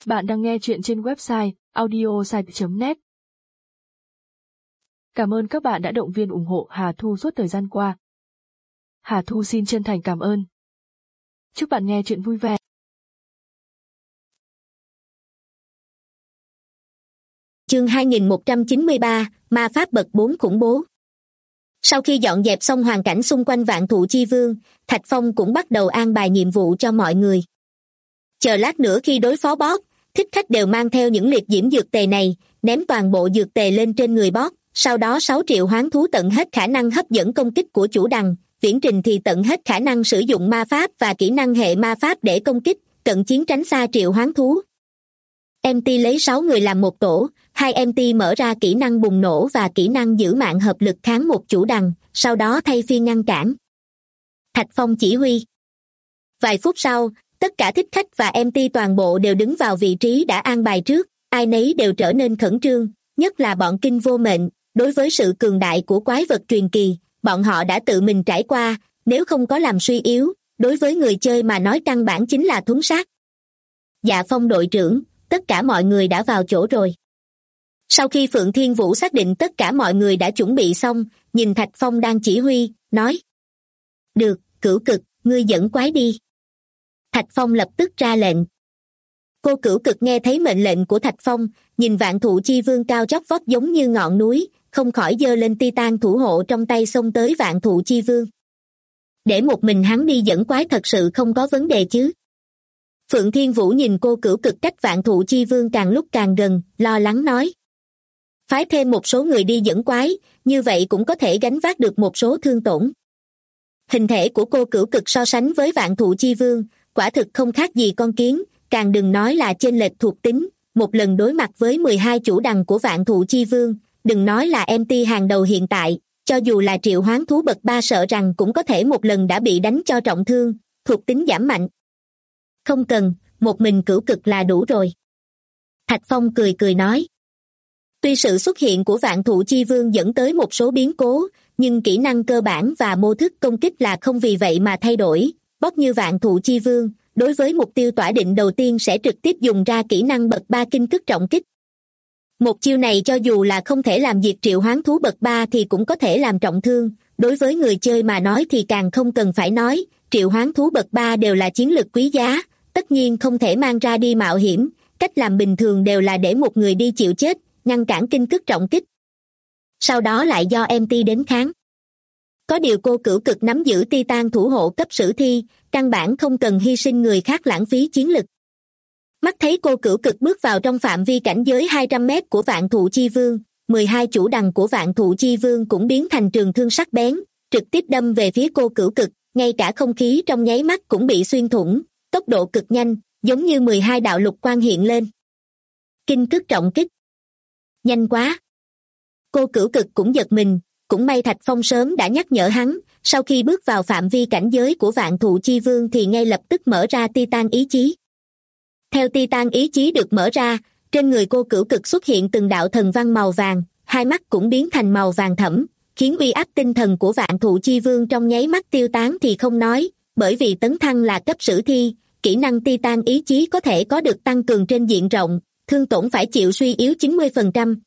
Bạn đang nghe chuyện trên website audiosite.net. Cảm ơn các bạn đã động viên ủng hộ Hà Thu suốt thời gian qua. Hà Thu xin chân thành cảm ơn. Chúc bạn nghe chuyện vui vẻ. Chương 2193, Ma Pháp bậc 4 khủng bố. Sau khi dọn dẹp xong hoàn cảnh xung quanh Vạn Thụ Chi Vương, Thạch Phong cũng bắt đầu an bài nhiệm vụ cho mọi người. Chờ lát nữa khi đối phó boss, thích khách đều mang theo những liệt diễm dược tề này, ném toàn bộ dược tề lên trên người boss, sau đó 6 triệu hoán thú tận hết khả năng hấp dẫn công kích của chủ đằng, viễn trình thì tận hết khả năng sử dụng ma pháp và kỹ năng hệ ma pháp để công kích, cận chiến tránh xa triệu hoán thú. MT lấy 6 người làm một tổ, 2 MT mở ra kỹ năng bùng nổ và kỹ năng giữ mạng hợp lực kháng một chủ đằng, sau đó thay phiên ngăn cản. Thạch Phong chỉ huy. Vài phút sau, tất cả thích khách và MT toàn bộ đều đứng vào vị trí đã an bài trước, ai nấy đều trở nên khẩn trương, nhất là bọn Kinh Vô Mệnh, đối với sự cường đại của quái vật truyền kỳ, bọn họ đã tự mình trải qua, nếu không có làm suy yếu, đối với người chơi mà nói căn bản chính là thuấn sát. Dạ Phong đội trưởng, tất cả mọi người đã vào chỗ rồi. Sau khi Phượng Thiên Vũ xác định tất cả mọi người đã chuẩn bị xong, nhìn Thạch Phong đang chỉ huy, nói: Được, Cửu Cực, ngươi dẫn quái đi. Thạch Phong lập tức ra lệnh. Cô Cửu Cực nghe thấy mệnh lệnh của Thạch Phong, nhìn Vạn Thụ Chi Vương cao chót vót giống như ngọn núi, không khỏi giơ lên Titan thủ hộ trong tay xông tới Vạn Thụ Chi Vương. Để một mình hắn đi dẫn quái thật sự không có vấn đề chứ? Phượng Thiên Vũ nhìn cô Cửu Cực cách Vạn Thụ Chi Vương càng lúc càng gần, lo lắng nói: Phái thêm một số người đi dẫn quái, như vậy cũng có thể gánh vác được một số thương tổn. Hình thể của cô Cửu Cực so sánh với Vạn Thụ Chi Vương, quả thực không khác gì con kiến, càng đừng nói là chênh lệch thuộc tính, một lần đối mặt với 12 chủ đằng của Vạn Thụ Chi Vương, đừng nói là MT hàng đầu hiện tại, cho dù là triệu hoán thú bậc 3 sợ rằng cũng có thể một lần đã bị đánh cho trọng thương, thuộc tính giảm mạnh. Không cần, một mình Cửu Cực là đủ rồi. Thạch Phong cười cười nói. Tuy sự xuất hiện của Vạn Thụ Chi Vương dẫn tới một số biến cố, nhưng kỹ năng cơ bản và mô thức công kích là không vì vậy mà thay đổi. Bóc như Vạn Thụ Chi Vương, đối với mục tiêu tỏa định đầu tiên sẽ trực tiếp dùng ra kỹ năng bậc 3 kinh cức trọng kích. Một chiêu này cho dù là không thể làm diệt triệu hoán thú bậc 3 thì cũng có thể làm trọng thương, đối với người chơi mà nói thì càng không cần phải nói, triệu hoán thú bậc 3 đều là chiến lực quý giá, tất nhiên không thể mang ra đi mạo hiểm, cách làm bình thường đều là để một người đi chịu chết, ngăn cản kinh cức trọng kích. Sau đó lại do MT đến kháng. Có điều cô Cửu Cực nắm giữ Titan thủ hộ cấp sử thi, căn bản không cần hy sinh người khác lãng phí chiến lực. Mắt thấy cô Cửu Cực bước vào trong phạm vi cảnh giới 200 mét của Vạn Thụ Chi Vương, 12 chủ đằng của Vạn Thụ Chi Vương cũng biến thành trường thương sắc bén, trực tiếp đâm về phía cô Cửu Cực, ngay cả không khí trong nháy mắt cũng bị xuyên thủng, tốc độ cực nhanh, giống như 12 đạo lục quang hiện lên. Kinh cức trọng kích. Nhanh quá. Cô Cửu Cực cũng giật mình, cũng may Thạch Phong sớm đã nhắc nhở hắn, sau khi bước vào phạm vi cảnh giới của Vạn Thụ Chi Vương thì ngay lập tức mở ra Titan ý chí. Theo Titan ý chí được mở ra, trên người cô Cửu Cực xuất hiện từng đạo thần văn màu vàng, hai mắt cũng biến thành màu vàng thẫm, khiến uy áp tinh thần của Vạn Thụ Chi Vương trong nháy mắt tiêu tán thì không nói, bởi vì tấn thăng là cấp sử thi, kỹ năng Titan ý chí có thể có được tăng cường trên diện rộng, thương tổn phải chịu suy yếu 90%.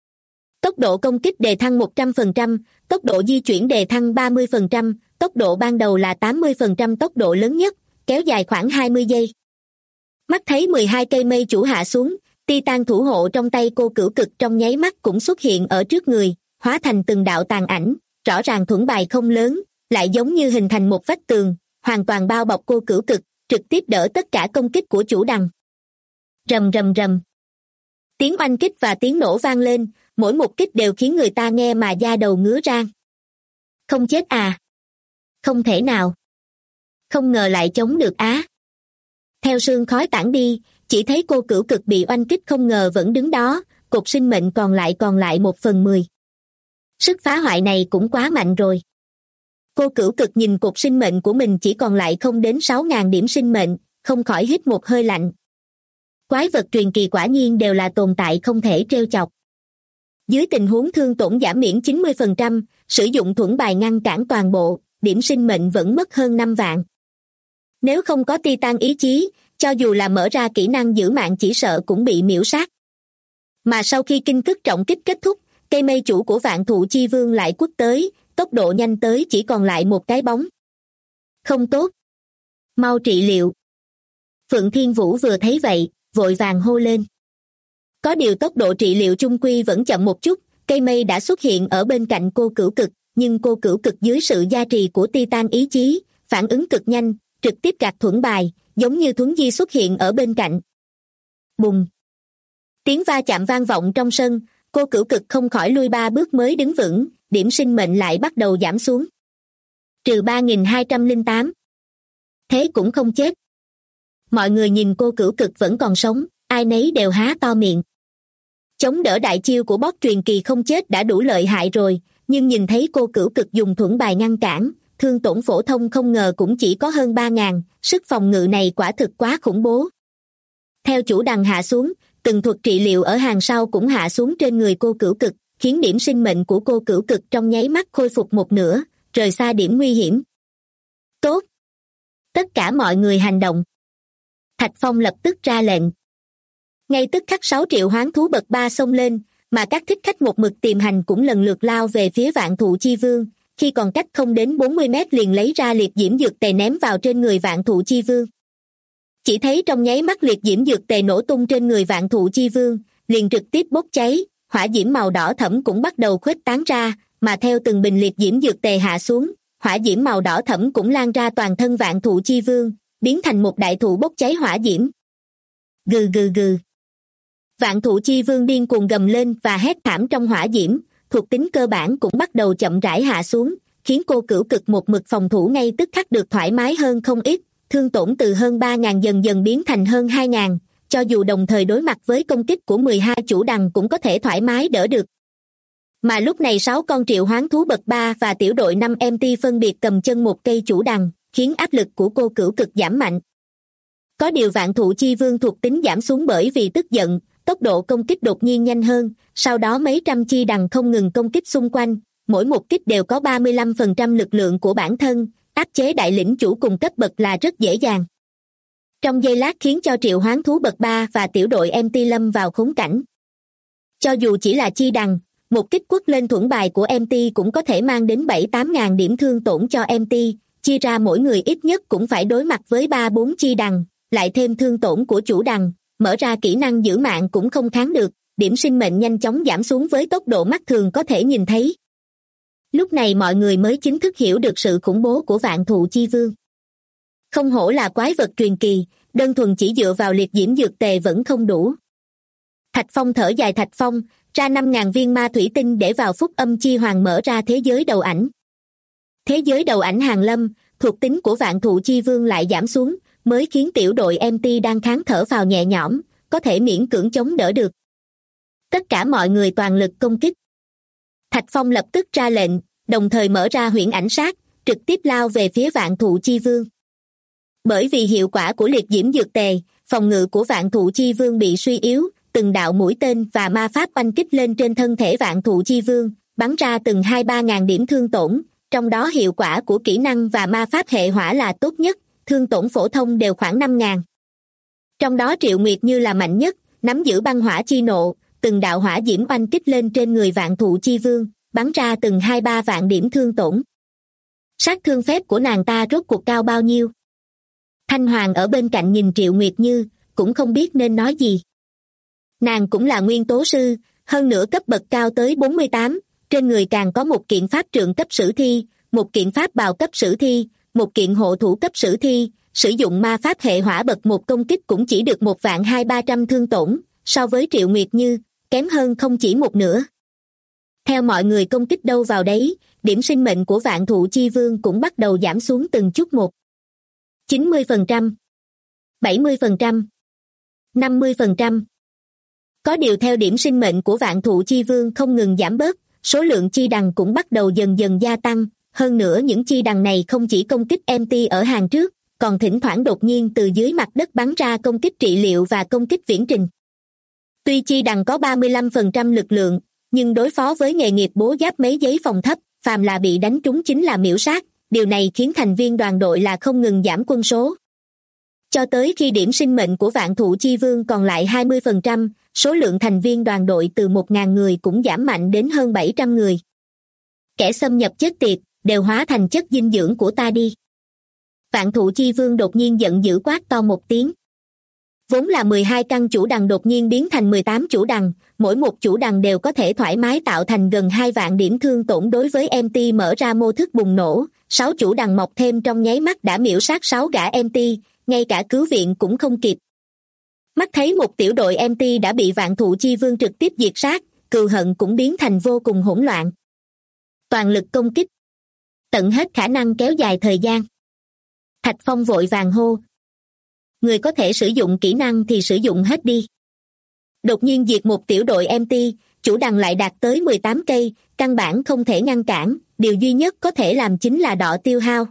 Tốc độ công kích đề thăng 100%, tốc độ di chuyển đề thăng 30%, tốc độ ban đầu là 80% tốc độ lớn nhất, kéo dài khoảng 20 giây. Mắt thấy 12 cây mây chủ hạ xuống, Titan thủ hộ trong tay cô Cửu Cực trong nháy mắt cũng xuất hiện ở trước người, hóa thành từng đạo tàn ảnh, rõ ràng thuẫn bài không lớn, lại giống như hình thành một vách tường, hoàn toàn bao bọc cô Cửu Cực, trực tiếp đỡ tất cả công kích của chủ đằng. Rầm rầm rầm. Tiếng oanh kích và tiếng nổ vang lên, mỗi một kích đều khiến người ta nghe mà da đầu ngứa rang. Không chết à? Không thể nào. Không ngờ lại chống được á. Theo sương khói tản đi, chỉ thấy cô Cửu Cực bị oanh kích không ngờ vẫn đứng đó, cột sinh mệnh còn lại 1/10. Sức phá hoại này cũng quá mạnh rồi. Cô Cửu Cực nhìn cột sinh mệnh của mình chỉ còn lại không đến 6.000 điểm sinh mệnh, không khỏi hít một hơi lạnh. Quái vật truyền kỳ quả nhiên đều là tồn tại không thể trêu chọc. Dưới tình huống thương tổn giảm miễn 90%, sử dụng thuẫn bài ngăn cản toàn bộ, điểm sinh mệnh vẫn mất hơn 5 vạn. Nếu không có Titan ý chí, cho dù là mở ra kỹ năng giữ mạng chỉ sợ cũng bị miễu sát. Mà sau khi kinh cức trọng kích kết thúc, cây mây chủ của Vạn Thụ Chi Vương lại quất tới, tốc độ nhanh tới chỉ còn lại một cái bóng. Không tốt. Mau trị liệu. Phượng Thiên Vũ vừa thấy vậy, vội vàng hô lên. Có điều tốc độ trị liệu chung quy vẫn chậm một chút, cây mây đã xuất hiện ở bên cạnh cô Cửu Cực, nhưng cô Cửu Cực dưới sự gia trì của Titan ý chí, phản ứng cực nhanh, trực tiếp gạt thuẫn bài, giống như thuấn di xuất hiện ở bên cạnh. Bùng! Tiếng va chạm vang vọng trong sân, cô Cửu Cực không khỏi lui 3 bước mới đứng vững, điểm sinh mệnh lại bắt đầu giảm xuống. Trừ 3208. Thế cũng không chết. Mọi người nhìn cô Cửu Cực vẫn còn sống, ai nấy đều há to miệng. Chống đỡ đại chiêu của boss truyền kỳ không chết đã đủ lợi hại rồi, nhưng nhìn thấy cô Cửu Cực dùng thuẫn bài ngăn cản, thương tổn phổ thông không ngờ cũng chỉ có hơn 3.000, sức phòng ngự này quả thực quá khủng bố. Theo chủ đằng hạ xuống, từng thuật trị liệu ở hàng sau cũng hạ xuống trên người cô Cửu Cực, khiến điểm sinh mệnh của cô Cửu Cực trong nháy mắt khôi phục một nửa, rời xa điểm nguy hiểm. Tốt! Tất cả mọi người hành động. Thạch Phong lập tức ra lệnh. Ngay tức khắc 6 triệu hoán thú bậc 3 xông lên, mà các thích khách một mực tìm hành cũng lần lượt lao về phía Vạn Thụ Chi Vương, khi còn cách không đến 40 mét liền lấy ra liệt diễm dược tề ném vào trên người Vạn Thụ Chi Vương. Chỉ thấy trong nháy mắt liệt diễm dược tề nổ tung trên người Vạn Thụ Chi Vương, liền trực tiếp bốc cháy, hỏa diễm màu đỏ thẫm cũng bắt đầu khuếch tán ra, mà theo từng bình liệt diễm dược tề hạ xuống, hỏa diễm màu đỏ thẫm cũng lan ra toàn thân Vạn Thụ Chi Vương, biến thành một đại thụ bốc cháy hỏa diễm. Gừ gừ gừ. Vạn Thụ Chi Vương điên cuồng gầm lên và hét thảm trong hỏa diễm, thuộc tính cơ bản cũng bắt đầu chậm rãi hạ xuống, khiến cô Cửu Cực một mực phòng thủ ngay tức khắc được thoải mái hơn không ít, thương tổn từ hơn 3.000 dần dần biến thành hơn 2.000, cho dù đồng thời đối mặt với công kích của 12 chủ đằng cũng có thể thoải mái đỡ được. Mà lúc này 6 con triệu hoán thú bậc 3 và tiểu đội 5 MT phân biệt cầm chân một cây chủ đằng, khiến áp lực của cô Cửu Cực giảm mạnh. Có điều Vạn Thụ Chi Vương thuộc tính giảm xuống bởi vì tức giận, tốc độ công kích đột nhiên nhanh hơn, sau đó mấy trăm chi đằng không ngừng công kích xung quanh, mỗi một kích đều có 35% lực lượng của bản thân, áp chế đại lĩnh chủ cùng cấp bậc là rất dễ dàng. Trong giây lát khiến cho triệu hoán thú bậc 3 và tiểu đội MT lâm vào khốn cảnh. Cho dù chỉ là chi đằng, một kích quất lên thuẫn bài của MT cũng có thể mang đến 7-8 ngàn điểm thương tổn cho MT, chia ra mỗi người ít nhất cũng phải đối mặt với 3-4 chi đằng, lại thêm thương tổn của chủ đằng, mở ra kỹ năng giữ mạng cũng không kháng được, điểm sinh mệnh nhanh chóng giảm xuống với tốc độ mắt thường có thể nhìn thấy. Lúc này mọi người mới chính thức hiểu được sự khủng bố của Vạn Thụ Chi Vương. Không hổ là quái vật truyền kỳ, đơn thuần chỉ dựa vào liệt diễm dược tề vẫn không đủ. Thạch Phong thở dài. Thạch Phong ra 5.000 viên ma thủy tinh để vào phúc âm chi hoàng mở ra thế giới đầu ảnh. Thế giới đầu ảnh hàng lâm, thuộc tính của Vạn Thụ Chi Vương lại giảm xuống, mới khiến tiểu đội MT đang kháng thở vào nhẹ nhõm, có thể miễn cưỡng chống đỡ được. Tất cả mọi người toàn lực công kích. Thạch Phong lập tức ra lệnh, đồng thời mở ra huyễn ảnh sát, trực tiếp lao về phía Vạn Thụ Chi Vương. Bởi vì hiệu quả của liệt diễm dược tề, phòng ngự của Vạn Thụ Chi Vương bị suy yếu, từng đạo mũi tên và ma pháp oanh kích lên trên thân thể Vạn Thụ Chi Vương, bắn ra từng 2-3 ngàn điểm thương tổn, trong đó hiệu quả của kỹ năng và ma pháp hệ hỏa là tốt nhất, thương tổn phổ thông đều khoảng 5.000. Trong đó Triệu Nguyệt như là mạnh nhất, nắm giữ băng hỏa chi nộ, từng đạo hỏa diễm oanh kích lên trên người Vạn Thụ Chi Vương, bắn ra từng 2-3 vạn điểm thương tổn. Sát thương phép của nàng ta rốt cuộc cao bao nhiêu? Thanh Hoàng ở bên cạnh nhìn Triệu Nguyệt Như, cũng không biết nên nói gì. Nàng cũng là nguyên tố sư, hơn nữa cấp bậc cao tới 48, trên người càng có một kiện pháp trượng cấp sử thi, một kiện pháp bào cấp sử thi, một kiện hộ thủ cấp sử thi, sử dụng ma pháp hệ hỏa bậc một công kích cũng chỉ được 1.200.000 thương tổn, so với Triệu Nguyệt Như, kém hơn không chỉ một nửa. Theo mọi người công kích đâu vào đấy, điểm sinh mệnh của Vạn Thụ Chi Vương cũng bắt đầu giảm xuống từng chút một. 90%, 70%, 50%. Có điều theo điểm sinh mệnh của Vạn Thụ Chi Vương không ngừng giảm bớt, số lượng chi đằng cũng bắt đầu dần dần gia tăng, hơn nữa những chi đằng này không chỉ công kích MT ở hàng trước, còn thỉnh thoảng đột nhiên từ dưới mặt đất bắn ra công kích trị liệu và công kích viễn trình. Tuy chi đằng có 35% lực lượng, nhưng đối phó với nghề nghiệp bố giáp mấy giấy phòng thấp, phàm là bị đánh trúng chính là miễu sát, điều này khiến thành viên đoàn đội là không ngừng giảm quân số. cho tới khi điểm sinh mệnh của Vạn Thụ Chi Vương còn lại 20%, số lượng thành viên đoàn đội từ 1.000 người cũng giảm mạnh đến hơn 700 người. Kẻ xâm nhập chết tiệt, đều hóa thành chất dinh dưỡng của ta đi. Vạn Thụ Chi Vương đột nhiên giận dữ quát to một tiếng. Vốn là 12 căn chủ đằng đột nhiên biến thành 18 chủ đằng, mỗi một chủ đằng đều có thể thoải mái tạo thành gần 2 vạn điểm thương tổn đối với MT mở ra mô thức bùng nổ, 6 chủ đằng mọc thêm trong nháy mắt đã miễu sát 6 gã MT, ngay cả cứu viện cũng không kịp. Mắt thấy một tiểu đội MT đã bị Vạn Thụ Chi Vương trực tiếp diệt sát, cừu hận cũng biến thành vô cùng hỗn loạn. Toàn lực công kích. Tận hết khả năng kéo dài thời gian. Thạch Phong vội vàng hô. Người có thể sử dụng kỹ năng thì sử dụng hết đi. Đột nhiên diệt một tiểu đội MT, chủ đằng lại đạt tới 18 cây, căn bản không thể ngăn cản, điều duy nhất có thể làm chính là đọ tiêu hao.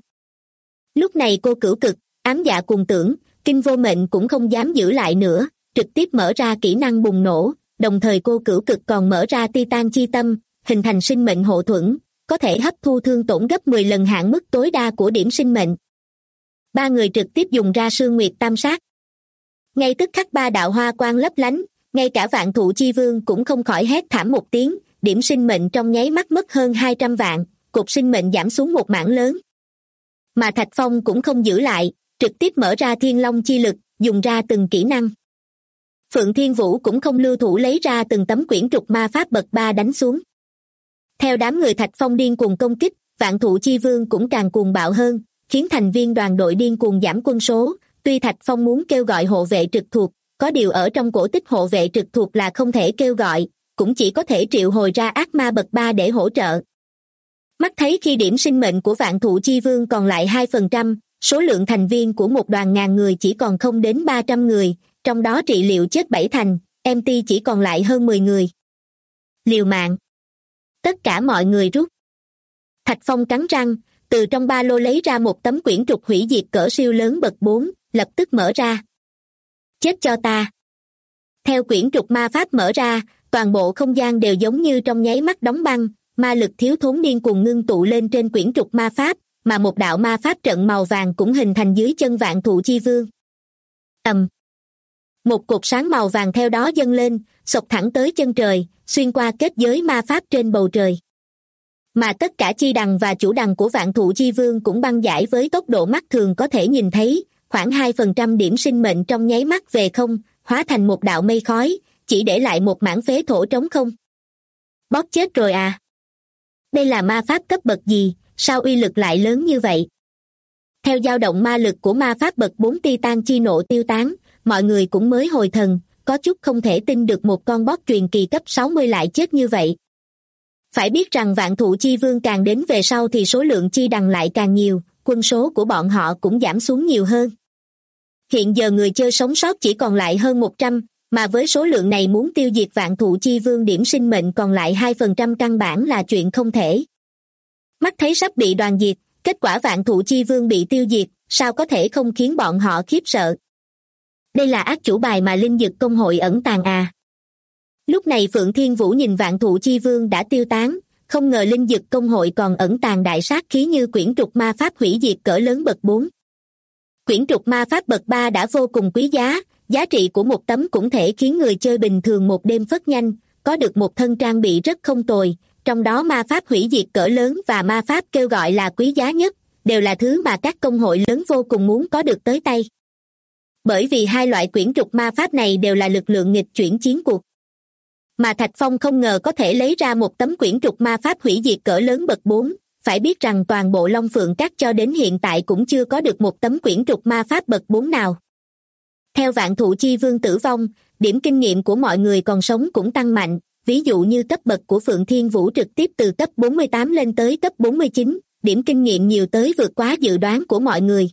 Lúc này cô Cửu Cực, Ám Dạ Cùng Tưởng, Kinh Vô Mệnh cũng không dám giữ lại nữa, trực tiếp mở ra kỹ năng bùng nổ, đồng thời cô Cửu Cực còn mở ra Titan Chi Tâm, hình thành sinh mệnh hộ thuẫn, có thể hấp thu thương tổn gấp 10 lần hạn mức tối đa của điểm sinh mệnh. Ba người trực tiếp dùng ra Sương Nguyệt Tam Sát. Ngay tức khắc ba đạo hoa quang lấp lánh, ngay cả Vạn Thụ Chi Vương cũng không khỏi hét thảm một tiếng, điểm sinh mệnh trong nháy mắt mất hơn 200 vạn, cột sinh mệnh giảm xuống một mảng lớn. Mà Thạch Phong cũng không giữ lại, trực tiếp mở ra Thiên Long chi lực, dùng ra từng kỹ năng. Phượng Thiên Vũ cũng không lưu thủ lấy ra từng tấm quyển trục ma pháp bậc 3 đánh xuống. Theo đám người Thạch Phong điên cuồng công kích, Vạn Thụ Chi Vương cũng càng cuồng bạo hơn, khiến thành viên đoàn đội điên cuồng giảm quân số. Tuy Thạch Phong muốn kêu gọi hộ vệ trực thuộc, có điều ở trong cổ tích hộ vệ trực thuộc là không thể kêu gọi, cũng chỉ có thể triệu hồi ra ác ma bậc 3 để hỗ trợ. Mắt thấy khi điểm sinh mệnh của Vạn Thụ Chi Vương còn lại 2%, số lượng thành viên của một đoàn ngàn người chỉ còn không đến 300 người, trong đó trị liệu chết 7 thành, MT chỉ còn lại hơn 10 người. Liều mạng. Tất cả mọi người rút. Thạch Phong cắn răng, từ trong ba lô lấy ra một tấm quyển trục hủy diệt cỡ siêu lớn bậc 4, lập tức mở ra. Chết cho ta. Theo quyển trục ma pháp mở ra, toàn bộ không gian đều giống như trong nháy mắt đóng băng, ma lực thiếu thốn điên cuồng ngưng tụ lên trên quyển trục ma pháp, mà một đạo ma pháp trận màu vàng cũng hình thành dưới chân Vạn Thụ Chi Vương. Một cột sáng màu vàng theo đó dâng lên, xộc thẳng tới chân trời, xuyên qua kết giới ma pháp trên bầu trời. Mà tất cả chi đằng và chủ đằng của Vạn Thụ Chi Vương cũng băng giải với tốc độ mắt thường có thể nhìn thấy, khoảng 2% điểm sinh mệnh trong nháy mắt về không, hóa thành một đạo mây khói, chỉ để lại một mảng phế thổ trống không. Bóp chết rồi à? Đây là ma pháp cấp bậc gì, sao uy lực lại lớn như vậy? Theo dao động ma lực của ma pháp bậc 4 Titan chi nộ tiêu tán, mọi người cũng mới hồi thần, có chút không thể tin được một con boss truyền kỳ cấp 60 lại chết như vậy. Phải biết rằng Vạn Thụ Chi Vương càng đến về sau thì số lượng chi đằng lại càng nhiều, quân số của bọn họ cũng giảm xuống nhiều hơn. Hiện giờ người chơi sống sót chỉ còn lại hơn 100, mà với số lượng này muốn tiêu diệt Vạn Thụ Chi Vương điểm sinh mệnh còn lại 2% căn bản là chuyện không thể. Mắt thấy sắp bị đoàn diệt, kết quả Vạn Thụ Chi Vương bị tiêu diệt, sao có thể không khiến bọn họ khiếp sợ. Đây là ác chủ bài mà Linh Dực Công hội ẩn tàng à. Lúc này Phượng Thiên Vũ nhìn Vạn Thụ Chi Vương đã tiêu tán, không ngờ Linh Dực Công hội còn ẩn tàng đại sát khí như quyển trục ma pháp hủy diệt cỡ lớn bậc 4. Quyển trục ma pháp bậc 3 đã vô cùng quý giá, giá trị của một tấm cũng thể khiến người chơi bình thường một đêm phất nhanh, có được một thân trang bị rất không tồi, trong đó ma pháp hủy diệt cỡ lớn và ma pháp kêu gọi là quý giá nhất, đều là thứ mà các công hội lớn vô cùng muốn có được tới tay. Bởi vì hai loại quyển trục ma pháp này đều là lực lượng nghịch chuyển chiến cuộc. Mà Thạch Phong không ngờ có thể lấy ra một tấm quyển trục ma pháp hủy diệt cỡ lớn bậc 4, phải biết rằng toàn bộ Long Phượng Các cho đến hiện tại cũng chưa có được một tấm quyển trục ma pháp bậc 4 nào. Theo Vạn Thụ Chi Vương tử vong, điểm kinh nghiệm của mọi người còn sống cũng tăng mạnh, ví dụ như cấp bậc của Phượng Thiên Vũ trực tiếp từ cấp 48 lên tới cấp 49, điểm kinh nghiệm nhiều tới vượt quá dự đoán của mọi người.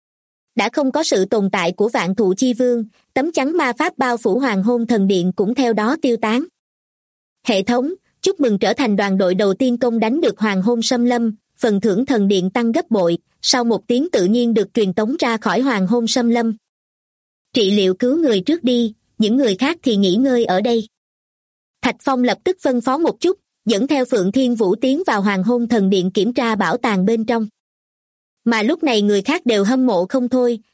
Đã không có sự tồn tại của Vạn Thụ Chi Vương, tấm chắn ma pháp bao phủ Hoàng Hôn Thần Điện cũng theo đó tiêu tán. Hệ thống, chúc mừng trở thành đoàn đội đầu tiên công đánh được Hoàng Hôn Xâm Lâm, phần thưởng thần điện tăng gấp bội, sau một tiếng tự nhiên được truyền tống ra khỏi Hoàng Hôn Xâm Lâm. Trị liệu cứu người trước đi, những người khác thì nghỉ ngơi ở đây. Thạch Phong lập tức phân phó một chút, dẫn theo Phượng Thiên Vũ tiến vào Hoàng Hôn Thần Điện kiểm tra bảo tàng bên trong. Mà lúc này người khác đều hâm mộ không thôi,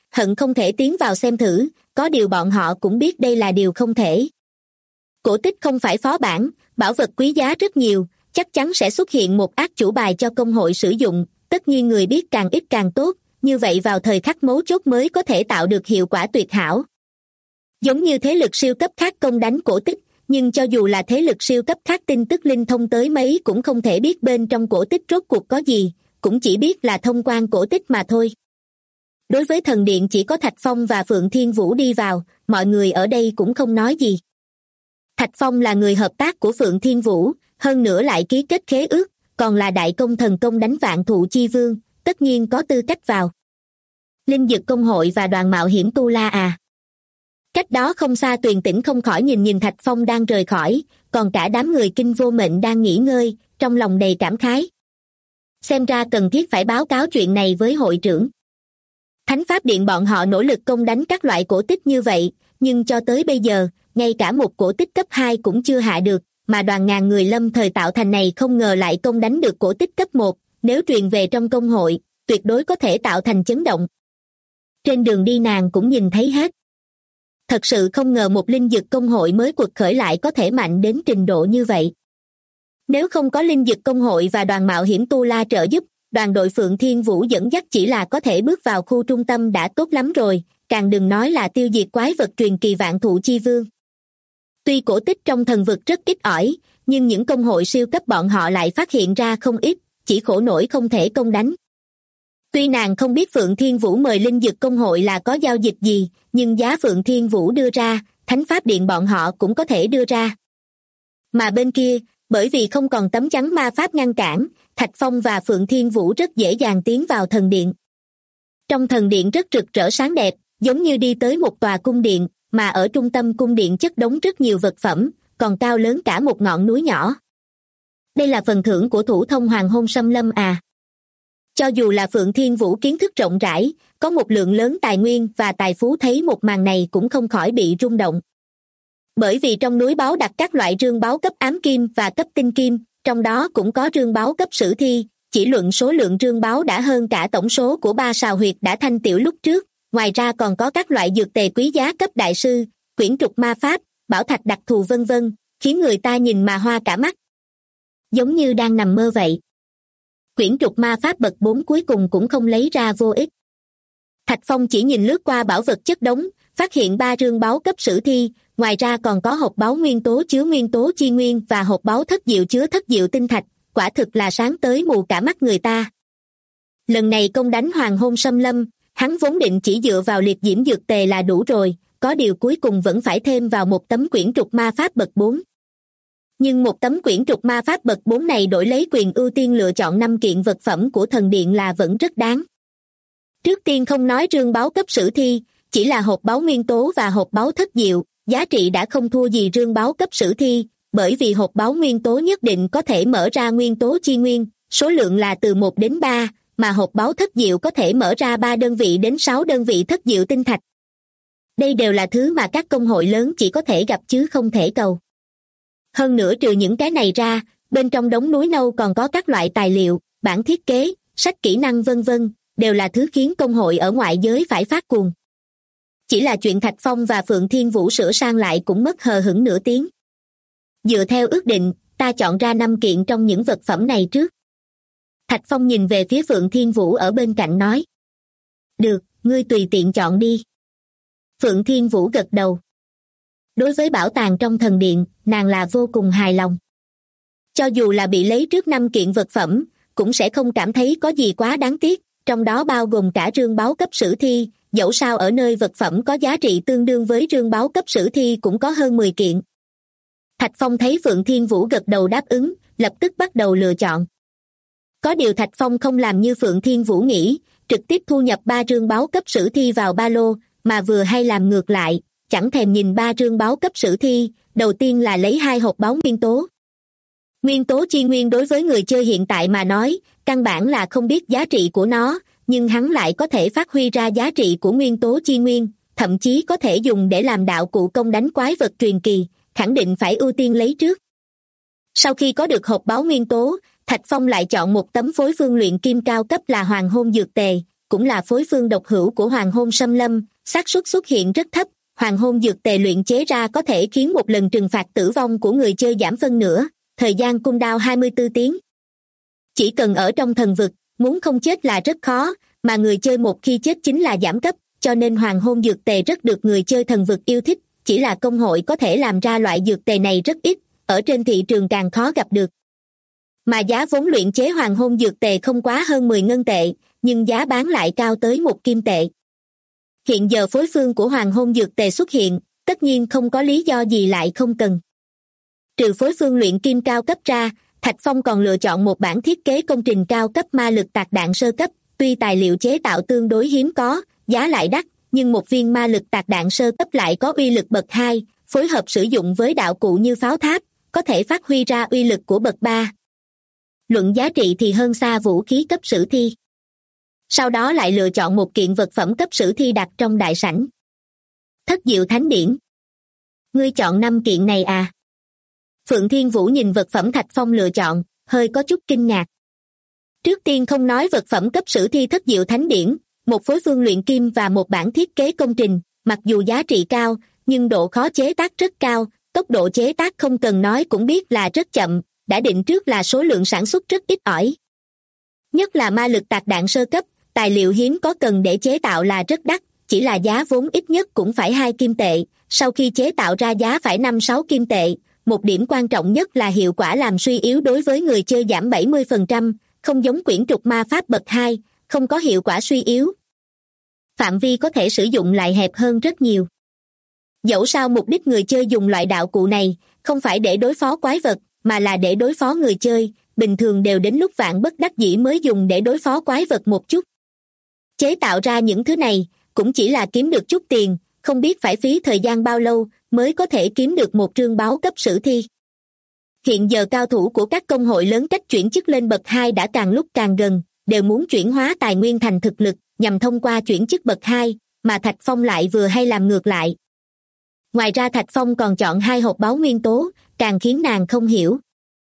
hận không thể tiến vào xem thử, có điều bọn họ cũng biết đây là điều không thể. Cổ tích không phải phó bản, bảo vật quý giá rất nhiều, chắc chắn sẽ xuất hiện một ác chủ bài cho công hội sử dụng, tất nhiên người biết càng ít càng tốt, như vậy vào thời khắc mấu chốt mới có thể tạo được hiệu quả tuyệt hảo. Giống như thế lực siêu cấp khác công đánh cổ tích, nhưng cho dù là thế lực siêu cấp khác tin tức linh thông tới mấy cũng không thể biết bên trong cổ tích rốt cuộc có gì, cũng chỉ biết là thông quan cổ tích mà thôi. Đối với thần điện chỉ có Thạch Phong và Phượng Thiên Vũ đi vào, mọi người ở đây cũng không nói gì. Thạch Phong là người hợp tác của Phượng Thiên Vũ, hơn nữa lại ký kết khế ước, còn là đại công thần công đánh Vạn Thụ Chi Vương, tất nhiên có tư cách vào. Linh Dực Công hội và đoàn mạo hiểm Tu La à. Cách đó không xa Tuyền Tĩnh không khỏi nhìn Thạch Phong đang rời khỏi, còn cả đám người Kinh Vô Mệnh đang nghỉ ngơi, trong lòng đầy cảm khái. Xem ra cần thiết phải báo cáo chuyện này với hội trưởng. Thánh Pháp Điện bọn họ nỗ lực công đánh các loại cổ tích như vậy, nhưng cho tới bây giờ, ngay cả một cổ tích cấp 2 cũng chưa hạ được, mà đoàn ngàn người lâm thời tạo thành này không ngờ lại công đánh được cổ tích cấp 1, nếu truyền về trong công hội, tuyệt đối có thể tạo thành chấn động. Trên đường đi nàng cũng nhìn thấy hết. Thật sự không ngờ một linh dực công hội mới quật khởi lại có thể mạnh đến trình độ như vậy. Nếu không có linh dực công hội và đoàn mạo hiểm Tu La trợ giúp, đoàn đội Phượng Thiên Vũ dẫn dắt chỉ là có thể bước vào khu trung tâm đã tốt lắm rồi, càng đừng nói là tiêu diệt quái vật truyền kỳ Vạn Thụ Chi Vương. Tuy cổ tích trong thần vực rất ít ỏi, nhưng những công hội siêu cấp bọn họ lại phát hiện ra không ít, chỉ khổ nổi không thể công đánh. Tuy nàng không biết Phượng Thiên Vũ mời linh dực công hội là có giao dịch gì, nhưng giá Phượng Thiên Vũ đưa ra, Thánh Pháp Điện bọn họ cũng có thể đưa ra. Mà bên kia, bởi vì không còn tấm chắn ma pháp ngăn cản, Thạch Phong và Phượng Thiên Vũ rất dễ dàng tiến vào thần điện. Trong thần điện rất rực rỡ sáng đẹp, giống như đi tới một tòa cung điện, mà ở trung tâm cung điện chất đống rất nhiều vật phẩm, còn cao lớn cả một ngọn núi nhỏ. Đây là phần thưởng của thủ thông Hoàng Hôn Xâm Lâm à. Cho dù là Phượng Thiên Vũ kiến thức rộng rãi, có một lượng lớn tài nguyên và tài phú thấy một màn này cũng không khỏi bị rung động. Bởi vì trong núi báu đặt các loại rương báu cấp ám kim và cấp tinh kim, trong đó cũng có rương báu cấp sử thi, chỉ luận số lượng rương báu đã hơn cả tổng số của 3 sào huyệt đã thanh tiểu lúc trước, ngoài ra còn có các loại dược tề quý giá cấp đại sư, quyển trục ma pháp, bảo thạch đặc thù vân vân, khiến người ta nhìn mà hoa cả mắt. Giống như đang nằm mơ vậy. Quyển trục ma pháp bậc 4 cuối cùng cũng không lấy ra vô ích. Thạch Phong chỉ nhìn lướt qua bảo vật chất đống, phát hiện 3 rương báu cấp sử thi, ngoài ra còn có hộp báu nguyên tố chứa nguyên tố chi nguyên và hộp báu thất diệu chứa thất diệu tinh thạch, quả thực là sáng tới mù cả mắt người ta. Lần này công đánh Hoàng Hôn Xâm Lâm, hắn vốn định chỉ dựa vào liệt diễm dược tề là đủ rồi, có điều cuối cùng vẫn phải thêm vào một tấm quyển trục ma pháp bậc 4. Nhưng một tấm quyển trục ma pháp bậc 4 này đổi lấy quyền ưu tiên lựa chọn 5 kiện vật phẩm của thần điện là vẫn rất đáng. Trước tiên không nói rương báu cấp sử thi, chỉ là hộp báu nguyên tố và hộp báu thất diệu, giá trị đã không thua gì rương báu cấp sử thi, bởi vì hộp báu nguyên tố nhất định có thể mở ra nguyên tố chi nguyên, số lượng là từ 1 đến 3, mà hộp báu thất diệu có thể mở ra 3 đơn vị đến 6 đơn vị thất diệu tinh thạch. Đây đều là thứ mà các công hội lớn chỉ có thể gặp chứ không thể cầu. Hơn nữa trừ những cái này ra, bên trong đống núi nâu còn có các loại tài liệu, bản thiết kế, sách kỹ năng vân vân, đều là thứ khiến công hội ở ngoại giới phải phát cuồng. Chỉ là chuyện Thạch Phong và Phượng Thiên Vũ sửa sang lại cũng mất hờ hững nửa tiếng. Dựa theo ước định, ta chọn ra 5 kiện trong những vật phẩm này trước. Thạch Phong nhìn về phía Phượng Thiên Vũ ở bên cạnh nói. Được, ngươi tùy tiện chọn đi. Phượng Thiên Vũ gật đầu. Đối với bảo tàng trong thần điện, nàng là vô cùng hài lòng. Cho dù là bị lấy trước 5 kiện vật phẩm, cũng sẽ không cảm thấy có gì quá đáng tiếc, trong đó bao gồm cả rương báu cấp sử thi, dẫu sao ở nơi vật phẩm có giá trị tương đương với rương báu cấp sử thi cũng có hơn 10 kiện. Thạch Phong thấy Phượng Thiên Vũ gật đầu đáp ứng, lập tức bắt đầu lựa chọn. Có điều Thạch Phong không làm như Phượng Thiên Vũ nghĩ, trực tiếp thu nhập 3 rương báu cấp sử thi vào ba lô, mà vừa hay làm ngược lại, chẳng thèm nhìn 3 rương báu cấp sử thi, đầu tiên là lấy 2 hộp báu nguyên tố. Nguyên tố chi nguyên đối với người chơi hiện tại mà nói, căn bản là không biết giá trị của nó, nhưng hắn lại có thể phát huy ra giá trị của nguyên tố chi nguyên, thậm chí có thể dùng để làm đạo cụ công đánh quái vật truyền kỳ, khẳng định phải ưu tiên lấy trước. Sau khi có được hộp báu nguyên tố, Thạch Phong lại chọn một tấm phối phương luyện kim cao cấp là Hoàng Hôn dược tề, cũng là phối phương độc hữu của hoàng hôn xâm lâm, xác suất xuất hiện rất thấp. Hoàng hôn dược tề luyện chế ra có thể khiến một lần trừng phạt tử vong của người chơi giảm phân nửa, thời gian cooldown 24 tiếng. Chỉ cần ở trong thần vực, muốn không chết là rất khó, mà người chơi một khi chết chính là giảm cấp, cho nên hoàng hôn dược tề rất được người chơi thần vực yêu thích, chỉ là công hội có thể làm ra loại dược tề này rất ít, ở trên thị trường càng khó gặp được. Mà giá vốn luyện chế hoàng hôn dược tề không quá hơn 10 ngân tệ, nhưng giá bán lại cao tới 1 kim tệ. Hiện giờ phối phương của hoàng hôn dược tề xuất hiện, tất nhiên không có lý do gì lại không cần. Trừ phối phương luyện kim cao cấp ra, Thạch Phong còn lựa chọn một bản thiết kế công trình cao cấp ma lực tạc đạn sơ cấp, tuy tài liệu chế tạo tương đối hiếm có, giá lại đắt, nhưng một viên ma lực tạc đạn sơ cấp lại có uy lực bậc 2, phối hợp sử dụng với đạo cụ như pháo tháp, có thể phát huy ra uy lực của bậc 3. Luận giá trị thì hơn xa vũ khí cấp sử thi. Sau đó lại lựa chọn một kiện vật phẩm cấp sử thi đặt trong đại sảnh. Thất diệu thánh điển. Ngươi chọn 5 kiện này à? Phượng Thiên Vũ nhìn vật phẩm Thạch Phong lựa chọn, hơi có chút kinh ngạc. Trước tiên không nói vật phẩm cấp sử thi thất diệu thánh điển, một phối phương luyện kim và một bản thiết kế công trình, mặc dù giá trị cao, nhưng độ khó chế tác rất cao, tốc độ chế tác không cần nói cũng biết là rất chậm, đã định trước là số lượng sản xuất rất ít ỏi. Nhất là ma lực tạc đạn sơ cấp, tài liệu hiếm có cần để chế tạo là rất đắt, chỉ là giá vốn ít nhất cũng phải 2 kim tệ, sau khi chế tạo ra giá phải 5-6 kim tệ. Một điểm quan trọng nhất là hiệu quả làm suy yếu đối với người chơi giảm 70%, không giống quyển trục ma pháp bậc 2, không có hiệu quả suy yếu. Phạm vi có thể sử dụng lại hẹp hơn rất nhiều. Dẫu sao mục đích người chơi dùng loại đạo cụ này, không phải để đối phó quái vật, mà là để đối phó người chơi, bình thường đều đến lúc vạn bất đắc dĩ mới dùng để đối phó quái vật một chút. Chế tạo ra những thứ này, cũng chỉ là kiếm được chút tiền, không biết phải phí thời gian bao lâu mới có thể kiếm được một trương báo cấp sử thi. Hiện giờ cao thủ của các công hội lớn cách chuyển chức lên bậc 2 đã càng lúc càng gần, đều muốn chuyển hóa tài nguyên thành thực lực, nhằm thông qua chuyển chức bậc 2, mà Thạch Phong lại vừa hay làm ngược lại. Ngoài ra Thạch Phong còn chọn 2 hộp báu nguyên tố, càng khiến nàng không hiểu.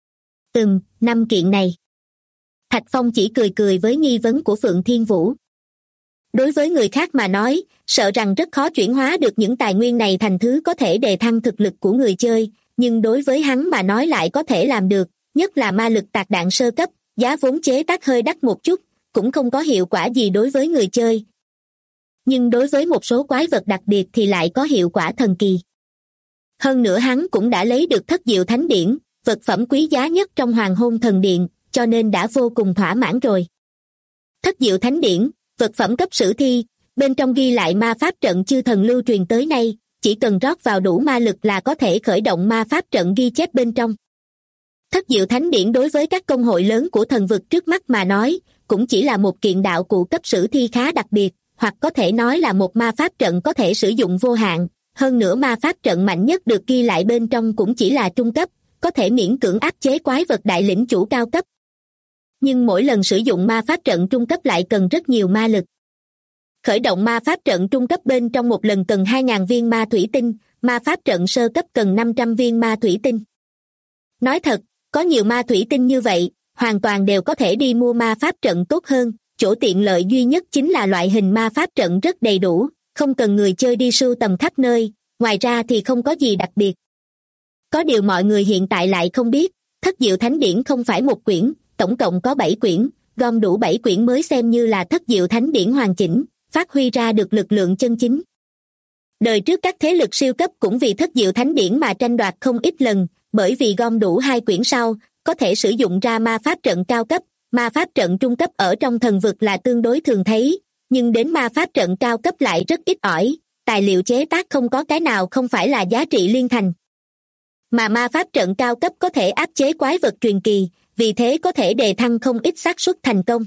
5 kiện này. Thạch Phong chỉ cười cười với nghi vấn của Phượng Thiên Vũ. Đối với người khác mà nói, sợ rằng rất khó chuyển hóa được những tài nguyên này thành thứ có thể đề thăng thực lực của người chơi, nhưng đối với hắn mà nói lại có thể làm được, nhất là ma lực tạc đạn sơ cấp, giá vốn chế tác hơi đắt một chút, cũng không có hiệu quả gì đối với người chơi. Nhưng đối với một số quái vật đặc biệt thì lại có hiệu quả thần kỳ. Hơn nữa hắn cũng đã lấy được thất diệu thánh điển, vật phẩm quý giá nhất trong hoàng hôn thần điện, cho nên đã vô cùng thỏa mãn rồi. Thất diệu thánh điển, vật phẩm cấp sử thi, bên trong ghi lại ma pháp trận chư thần lưu truyền tới nay, chỉ cần rót vào đủ ma lực là có thể khởi động ma pháp trận ghi chép bên trong. Thất diệu thánh điển đối với các công hội lớn của thần vực trước mắt mà nói, cũng chỉ là một kiện đạo cụ cấp sử thi khá đặc biệt, hoặc có thể nói là một ma pháp trận có thể sử dụng vô hạn, hơn nữa ma pháp trận mạnh nhất được ghi lại bên trong cũng chỉ là trung cấp, có thể miễn cưỡng áp chế quái vật đại lĩnh chủ cao cấp. Nhưng mỗi lần sử dụng ma pháp trận trung cấp lại cần rất nhiều ma lực. Khởi động ma pháp trận trung cấp bên trong một lần cần 2.000 viên ma thủy tinh, ma pháp trận sơ cấp cần 500 viên ma thủy tinh. Nói thật, có nhiều ma thủy tinh như vậy, hoàn toàn đều có thể đi mua ma pháp trận tốt hơn, chỗ tiện lợi duy nhất chính là loại hình ma pháp trận rất đầy đủ, không cần người chơi đi sưu tầm khắp nơi, ngoài ra thì không có gì đặc biệt. Có điều mọi người hiện tại lại không biết, thất diệu thánh điển không phải một quyển, tổng cộng có 7 quyển, gom đủ 7 quyển mới xem như là thất diệu thánh điển hoàn chỉnh, phát huy ra được lực lượng chân chính. Đời trước các thế lực siêu cấp cũng vì thất diệu thánh điển mà tranh đoạt không ít lần, bởi vì gom đủ 2 quyển sau, có thể sử dụng ra ma pháp trận cao cấp, ma pháp trận trung cấp ở trong thần vực là tương đối thường thấy, nhưng đến ma pháp trận cao cấp lại rất ít ỏi, tài liệu chế tác không có cái nào không phải là giá trị liên thành. Mà ma pháp trận cao cấp có thể áp chế quái vật truyền kỳ, vì thế có thể đề thăng không ít xác suất thành công.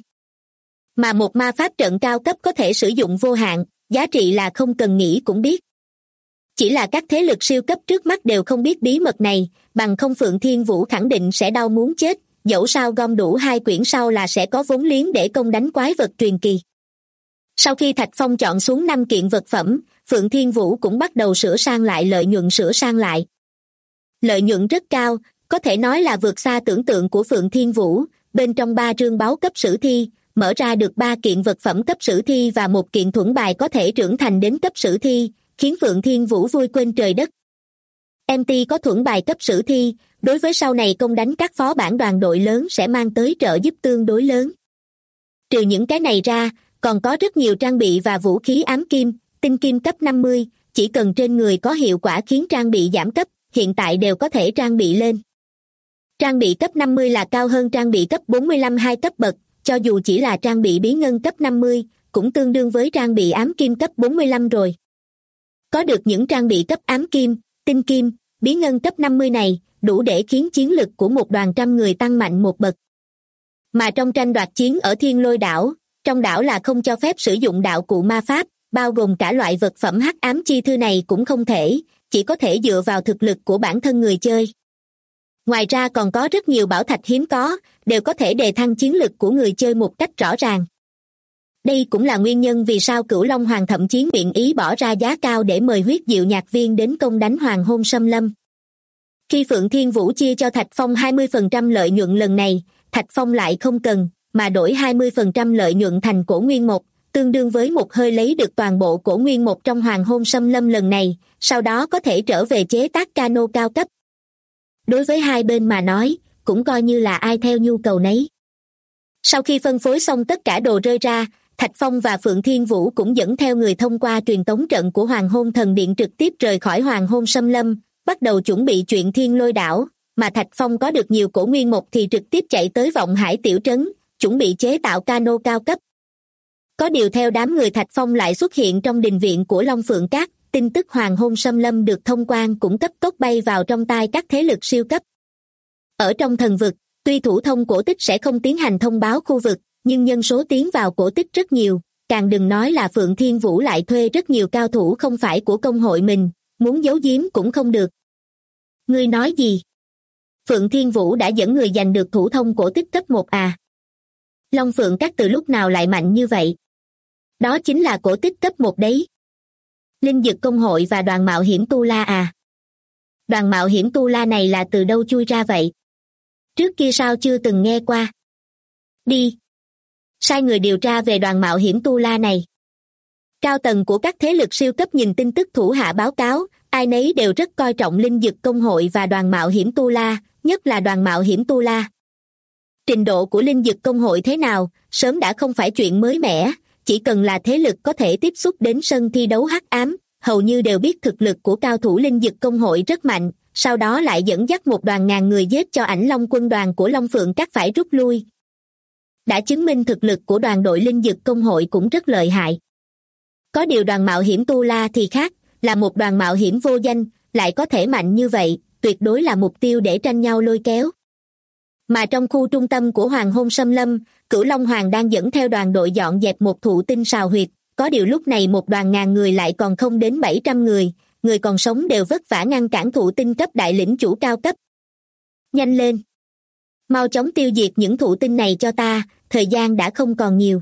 Mà một ma pháp trận cao cấp có thể sử dụng vô hạn, giá trị là không cần nghĩ cũng biết. Chỉ là các thế lực siêu cấp trước mắt đều không biết bí mật này, bằng không Phượng Thiên Vũ khẳng định sẽ đau muốn chết, dẫu sao gom đủ 2 quyển sau là sẽ có vốn liếng để công đánh quái vật truyền kỳ. Sau khi Thạch Phong chọn xuống 5 kiện vật phẩm, Phượng Thiên Vũ cũng bắt đầu sửa sang lại lợi nhuận sửa sang lại. Lợi nhuận rất cao, có thể nói là vượt xa tưởng tượng của Phượng Thiên Vũ, bên trong 3 trương báu cấp sử thi, mở ra được 3 kiện vật phẩm cấp sử thi và 1 kiện thuẫn bài có thể trưởng thành đến cấp sử thi, khiến Phượng Thiên Vũ vui quên trời đất. MT có thuẫn bài cấp sử thi, đối với sau này công đánh các phó bản đoàn đội lớn sẽ mang tới trợ giúp tương đối lớn. Trừ những cái này ra, còn có rất nhiều trang bị và vũ khí ám kim, tinh kim cấp 50, chỉ cần trên người có hiệu quả khiến trang bị giảm cấp, hiện tại đều có thể trang bị lên. Trang bị cấp 50 là cao hơn trang bị cấp 45 2 cấp bậc, cho dù chỉ là trang bị bí ngân cấp 50, cũng tương đương với trang bị ám kim cấp 45 rồi. Có được những trang bị cấp ám kim, tinh kim, bí ngân cấp 50 này, đủ để khiến chiến lực của một đoàn trăm người tăng mạnh một bậc. Mà trong tranh đoạt chiến ở Thiên Lôi đảo, trong đảo là không cho phép sử dụng đạo cụ ma pháp, bao gồm cả loại vật phẩm hắc ám chi thư này cũng không thể, chỉ có thể dựa vào thực lực của bản thân người chơi. Ngoài ra còn có rất nhiều bảo thạch hiếm có, đều có thể đề thăng chiến lực của người chơi một cách rõ ràng. Đây cũng là nguyên nhân vì sao Cửu Long Hoàng thậm chí nguyện ý bỏ ra giá cao để mời huyết diệu nhạc viên đến công đánh Hoàng Hôn Xâm Lâm. Khi Phượng Thiên Vũ chia cho Thạch Phong 20% lợi nhuận lần này, Thạch Phong lại không cần, mà đổi 20% lợi nhuận thành cổ nguyên một, tương đương với một hơi lấy được toàn bộ cổ nguyên một trong Hoàng Hôn Xâm Lâm lần này, sau đó có thể trở về chế tác cano cao cấp. Đối với hai bên mà nói, cũng coi như là ai theo nhu cầu nấy. Sau khi phân phối xong tất cả đồ rơi ra, Thạch Phong và Phượng Thiên Vũ cũng dẫn theo người thông qua truyền tống trận của Hoàng Hôn Thần Điện trực tiếp rời khỏi Hoàng Hôn Xâm Lâm, bắt đầu chuẩn bị chuyện Thiên Lôi đảo, mà Thạch Phong có được nhiều cổ nguyên một thì trực tiếp chạy tới Vọng Hải tiểu trấn, chuẩn bị chế tạo cano cao cấp. Có điều theo đám người Thạch Phong lại xuất hiện trong đình viện của Long Phượng Các, tin tức Hoàng Hôn Xâm Lâm được thông quan cũng cấp tốc bay vào trong tai các thế lực siêu cấp. Ở trong thần vực, tuy thủ thông cổ tích sẽ không tiến hành thông báo khu vực, nhưng nhân số tiến vào cổ tích rất nhiều, càng đừng nói là Phượng Thiên Vũ lại thuê rất nhiều cao thủ không phải của công hội mình, muốn giấu giếm cũng không được. Ngươi nói gì? Phượng Thiên Vũ đã dẫn người giành được thủ thông cổ tích cấp 1 à? Long Phượng Các từ lúc nào lại mạnh như vậy? Đó chính là cổ tích cấp 1 đấy. Linh Dực công hội và đoàn mạo hiểm Tu La à? Đoàn mạo hiểm Tu La này là từ đâu chui ra vậy? Trước kia sao chưa từng nghe qua? Đi! Sai người điều tra về đoàn mạo hiểm Tu La này. Cao tầng của các thế lực siêu cấp nhìn tin tức thủ hạ báo cáo, ai nấy đều rất coi trọng Linh Dực công hội và đoàn mạo hiểm Tu La, nhất là đoàn mạo hiểm Tu La. Trình độ của Linh Dực công hội thế nào, sớm đã không phải chuyện mới mẻ, chỉ cần là thế lực có thể tiếp xúc đến sân thi đấu hắc ám, hầu như đều biết thực lực của cao thủ Linh Dực công hội rất mạnh, sau đó lại dẫn dắt một đoàn ngàn người giết cho Ảnh Long quân đoàn của Long Phượng Các phải rút lui. Đã chứng minh thực lực của đoàn đội Linh Dực công hội cũng rất lợi hại. Có điều đoàn mạo hiểm Tu La thì khác, là một đoàn mạo hiểm vô danh, lại có thể mạnh như vậy, tuyệt đối là mục tiêu để tranh nhau lôi kéo. Mà trong khu trung tâm của Hoàng Hôn Xâm Lâm, Cửu Long Hoàng đang dẫn theo đoàn đội dọn dẹp một thụ tinh sào huyệt, có điều lúc này một đoàn ngàn người lại còn không đến 700 người, người còn sống đều vất vả ngăn cản thụ tinh cấp đại lĩnh chủ cao cấp. Nhanh lên! Mau chóng tiêu diệt những thụ tinh này cho ta, thời gian đã không còn nhiều.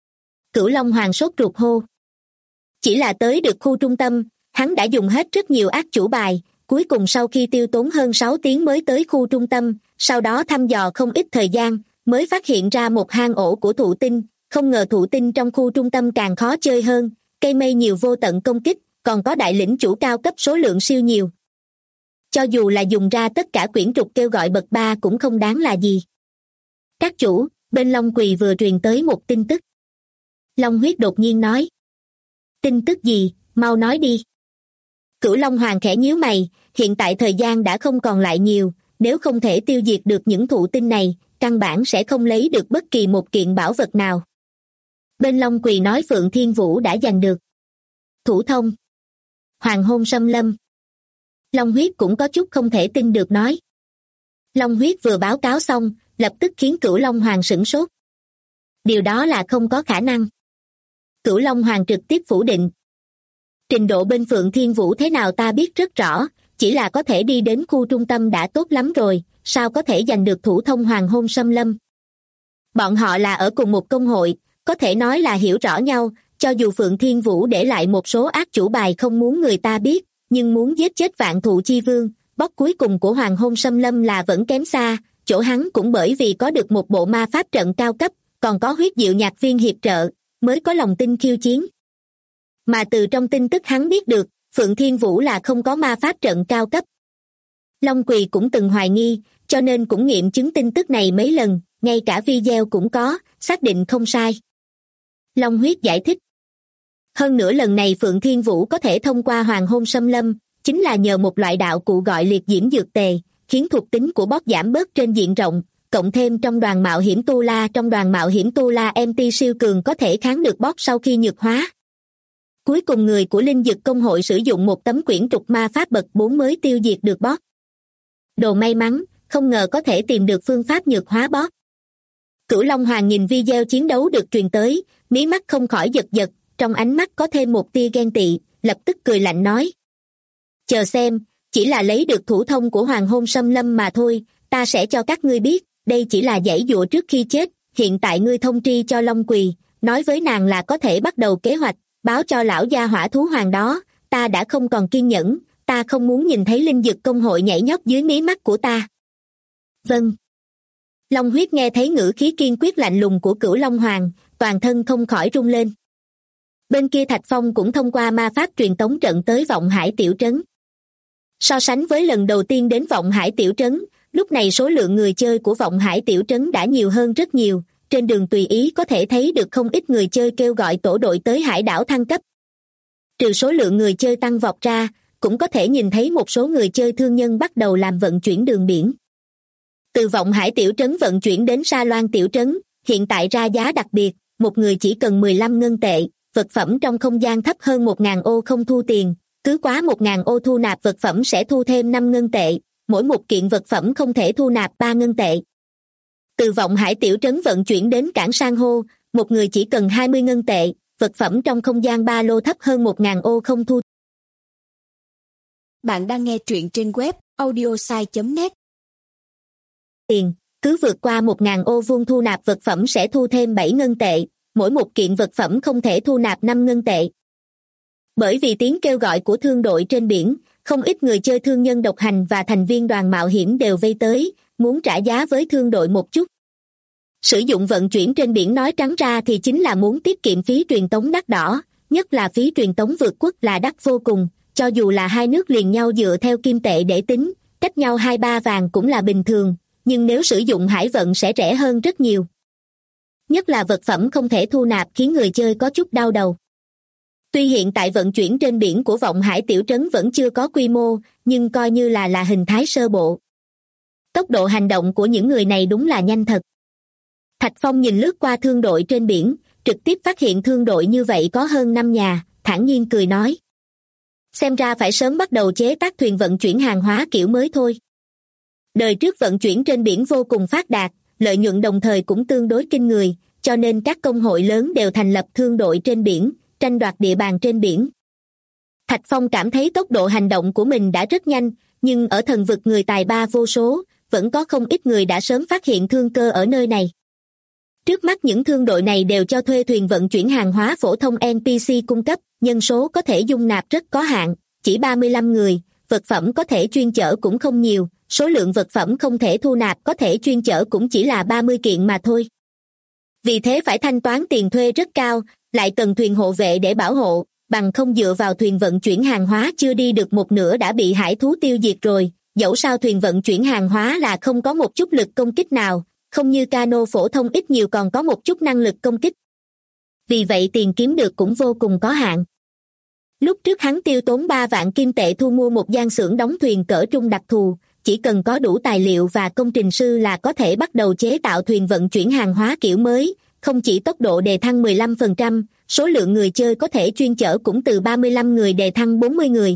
Cửu Long Hoàng sốt ruột hô. Chỉ là tới được khu trung tâm, hắn đã dùng hết rất nhiều ác chủ bài, cuối cùng sau khi tiêu tốn hơn 6 tiếng mới tới khu trung tâm, sau đó thăm dò không ít thời gian, mới phát hiện ra một hang ổ của thụ tinh, không ngờ thụ tinh trong khu trung tâm càng khó chơi hơn, cây mây nhiều vô tận công kích, còn có đại lĩnh chủ cao cấp số lượng siêu nhiều. Cho dù là dùng ra tất cả quyển trục kêu gọi bậc 3 cũng không đáng là gì. Các chủ, bên Long Quỳ vừa truyền tới một tin tức. Long Huyết đột nhiên nói. Tin tức gì, mau nói đi. Cửu Long Hoàng khẽ nhíu mày, hiện tại thời gian đã không còn lại nhiều, nếu không thể tiêu diệt được những thụ tinh này, căn bản sẽ không lấy được bất kỳ một kiện bảo vật nào. Bên Long Quỳ nói Phượng Thiên Vũ đã giành được thủ thông Hoàng Hôn Xâm Lâm. Long Huyết cũng có chút không thể tin được nói. Long Huyết vừa báo cáo xong, lập tức khiến Cửu Long Hoàng sửng sốt. Điều đó là không có khả năng. Cửu Long Hoàng trực tiếp phủ định. Trình độ bên Phượng Thiên Vũ thế nào ta biết rất rõ, chỉ là có thể đi đến khu trung tâm đã tốt lắm rồi, sao có thể giành được thủ thông Hoàng Hôn Xâm Lâm. Bọn họ là ở cùng một công hội, có thể nói là hiểu rõ nhau, cho dù Phượng Thiên Vũ để lại một số ác chủ bài không muốn người ta biết, nhưng muốn giết chết Vạn Thụ Chi Vương, boss cuối cùng của Hoàng Hôn Xâm Lâm là vẫn kém xa, chỗ hắn cũng bởi vì có được một bộ ma pháp trận cao cấp, còn có huyết diệu nhạc viên hiệp trợ, mới có lòng tin khiêu chiến. Mà từ trong tin tức hắn biết được, Phượng Thiên Vũ là không có ma pháp trận cao cấp. Long Quỳ cũng từng hoài nghi, cho nên cũng nghiệm chứng tin tức này mấy lần, ngay cả video cũng có, xác định không sai. Long Huyết giải thích. Hơn nữa lần này Phượng Thiên Vũ có thể thông qua hoàng hôn xâm lâm, chính là nhờ một loại đạo cụ gọi liệt diễm dược tề, khiến thuộc tính của boss giảm bớt trên diện rộng, cộng thêm trong đoàn mạo hiểm Tu La MT siêu cường có thể kháng được boss sau khi nhược hóa. Cuối cùng người của Linh Dực Công hội sử dụng một tấm quyển trục ma pháp bậc 4 mới tiêu diệt được boss. Đồ may mắn, không ngờ có thể tìm được phương pháp nhược hóa boss. Cửu Long Hoàng nhìn video chiến đấu được truyền tới, mí mắt không khỏi giật giật, trong ánh mắt có thêm một tia ghen tị, lập tức cười lạnh nói. Chờ xem, chỉ là lấy được thủ thông của hoàng hôn xâm lâm mà thôi, ta sẽ cho các ngươi biết, đây chỉ là giãy giụa trước khi chết, hiện tại ngươi thông tri cho Long Quỳ, nói với nàng là có thể bắt đầu kế hoạch, báo cho lão gia hỏa thú hoàng đó, ta đã không còn kiên nhẫn, ta không muốn nhìn thấy Linh Dực Công hội nhảy nhót dưới mí mắt của ta. Vâng. Long Huyết nghe thấy ngữ khí kiên quyết lạnh lùng của Cửu Long Hoàng, toàn thân không khỏi rung lên. Bên kia Thạch Phong cũng thông qua ma pháp truyền tống trận tới Vọng Hải tiểu trấn. So sánh với lần đầu tiên đến Vọng Hải tiểu trấn, lúc này số lượng người chơi của Vọng Hải tiểu trấn đã nhiều hơn rất nhiều, trên đường tùy ý có thể thấy được không ít người chơi kêu gọi tổ đội tới hải đảo thăng cấp. Trừ số lượng người chơi tăng vọt ra, cũng có thể nhìn thấy một số người chơi thương nhân bắt đầu làm vận chuyển đường biển. Từ Vọng Hải tiểu trấn vận chuyển đến Sa Loan tiểu trấn, hiện tại ra giá đặc biệt, một người chỉ cần 15 ngân tệ, vật phẩm trong không gian thấp hơn 1.000 ô không thu tiền, cứ quá 1.000 ô thu nạp vật phẩm sẽ thu thêm 5 ngân tệ, mỗi một kiện vật phẩm không thể thu nạp 3 ngân tệ. Từ Vọng Hải tiểu trấn vận chuyển đến cảng San hô, một người chỉ cần 20 ngân tệ, vật phẩm trong không gian ba lô thấp hơn 1.000 ô không thu. Bạn đang nghe truyện trên web audiosai.net. Tiền, cứ vượt qua 1.000 ô vuông thu nạp vật phẩm sẽ thu thêm 7 ngân tệ, mỗi một kiện vật phẩm không thể thu nạp 5 ngân tệ. Bởi vì tiếng kêu gọi của thương đội trên biển, không ít người chơi thương nhân độc hành và thành viên đoàn mạo hiểm đều vây tới, muốn trả giá với thương đội một chút. Sử dụng vận chuyển trên biển nói trắng ra thì chính là muốn tiết kiệm phí truyền tống đắt đỏ, nhất là phí truyền tống vượt quốc là đắt vô cùng, cho dù là hai nước liền nhau dựa theo kim tệ để tính, cách nhau 2-3 vàng cũng là bình thường, nhưng nếu sử dụng hải vận sẽ rẻ hơn rất nhiều. Nhất là vật phẩm không thể thu nạp khiến người chơi có chút đau đầu. Tuy hiện tại vận chuyển trên biển của Vọng Hải tiểu trấn vẫn chưa có quy mô, nhưng coi như là hình thái sơ bộ. Tốc độ hành động của những người này đúng là nhanh thật. Thạch Phong nhìn lướt qua thương đội trên biển, trực tiếp phát hiện thương đội như vậy có hơn 5 nhà, thản nhiên cười nói. Xem ra phải sớm bắt đầu chế tác thuyền vận chuyển hàng hóa kiểu mới thôi. Đời trước vận chuyển trên biển vô cùng phát đạt, lợi nhuận đồng thời cũng tương đối kinh người, cho nên các công hội lớn đều thành lập thương đội trên biển, tranh đoạt địa bàn trên biển. Thạch Phong cảm thấy tốc độ hành động của mình đã rất nhanh, nhưng ở thần vực người tài ba vô số, vẫn có không ít người đã sớm phát hiện thương cơ ở nơi này. Trước mắt những thương đội này đều cho thuê thuyền vận chuyển hàng hóa phổ thông NPC cung cấp, nhân số có thể dung nạp rất có hạn, chỉ 35 người, vật phẩm có thể chuyên chở cũng không nhiều, số lượng vật phẩm không thể thu nạp có thể chuyên chở cũng chỉ là 30 kiện mà thôi. Vì thế phải thanh toán tiền thuê rất cao, lại cần thuyền hộ vệ để bảo hộ, bằng không dựa vào thuyền vận chuyển hàng hóa chưa đi được một nửa đã bị hải thú tiêu diệt rồi, dẫu sao thuyền vận chuyển hàng hóa là không có một chút lực công kích nào, không như cano phổ thông ít nhiều còn có một chút năng lực công kích. Vì vậy tiền kiếm được cũng vô cùng có hạn. Lúc trước hắn tiêu tốn 3 vạn kim tệ thu mua một gian xưởng đóng thuyền cỡ trung đặc thù, chỉ cần có đủ tài liệu và công trình sư là có thể bắt đầu chế tạo thuyền vận chuyển hàng hóa kiểu mới, không chỉ tốc độ đề thăng 15%, số lượng người chơi có thể chuyên chở cũng từ 35 người đề thăng 40 người.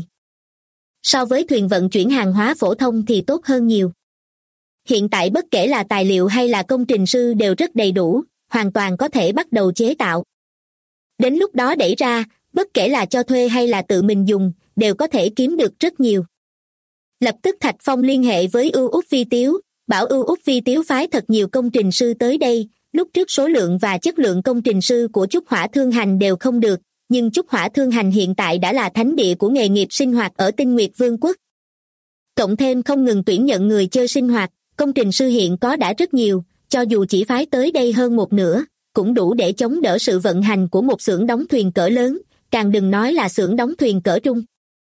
So với thuyền vận chuyển hàng hóa phổ thông thì tốt hơn nhiều. Hiện tại bất kể là tài liệu hay là công trình sư đều rất đầy đủ, hoàn toàn có thể bắt đầu chế tạo. Đến lúc đó đẩy ra, bất kể là cho thuê hay là tự mình dùng, đều có thể kiếm được rất nhiều. Lập tức Thạch Phong liên hệ với Ưu Úc Vi Tiếu, bảo Ưu Úc Vi Tiếu phái thật nhiều công trình sư tới đây. Lúc trước số lượng và chất lượng công trình sư của Trúc Hỏa Thương Hành đều không được, nhưng Trúc Hỏa Thương Hành hiện tại đã là thánh địa của nghề nghiệp sinh hoạt ở Tinh Nguyệt Vương quốc. Cộng thêm không ngừng tuyển nhận người chơi sinh hoạt, công trình sư hiện có đã rất nhiều, cho dù chỉ phái tới đây hơn một nửa, cũng đủ để chống đỡ sự vận hành của một xưởng đóng thuyền cỡ lớn, càng đừng nói là xưởng đóng thuyền cỡ trung.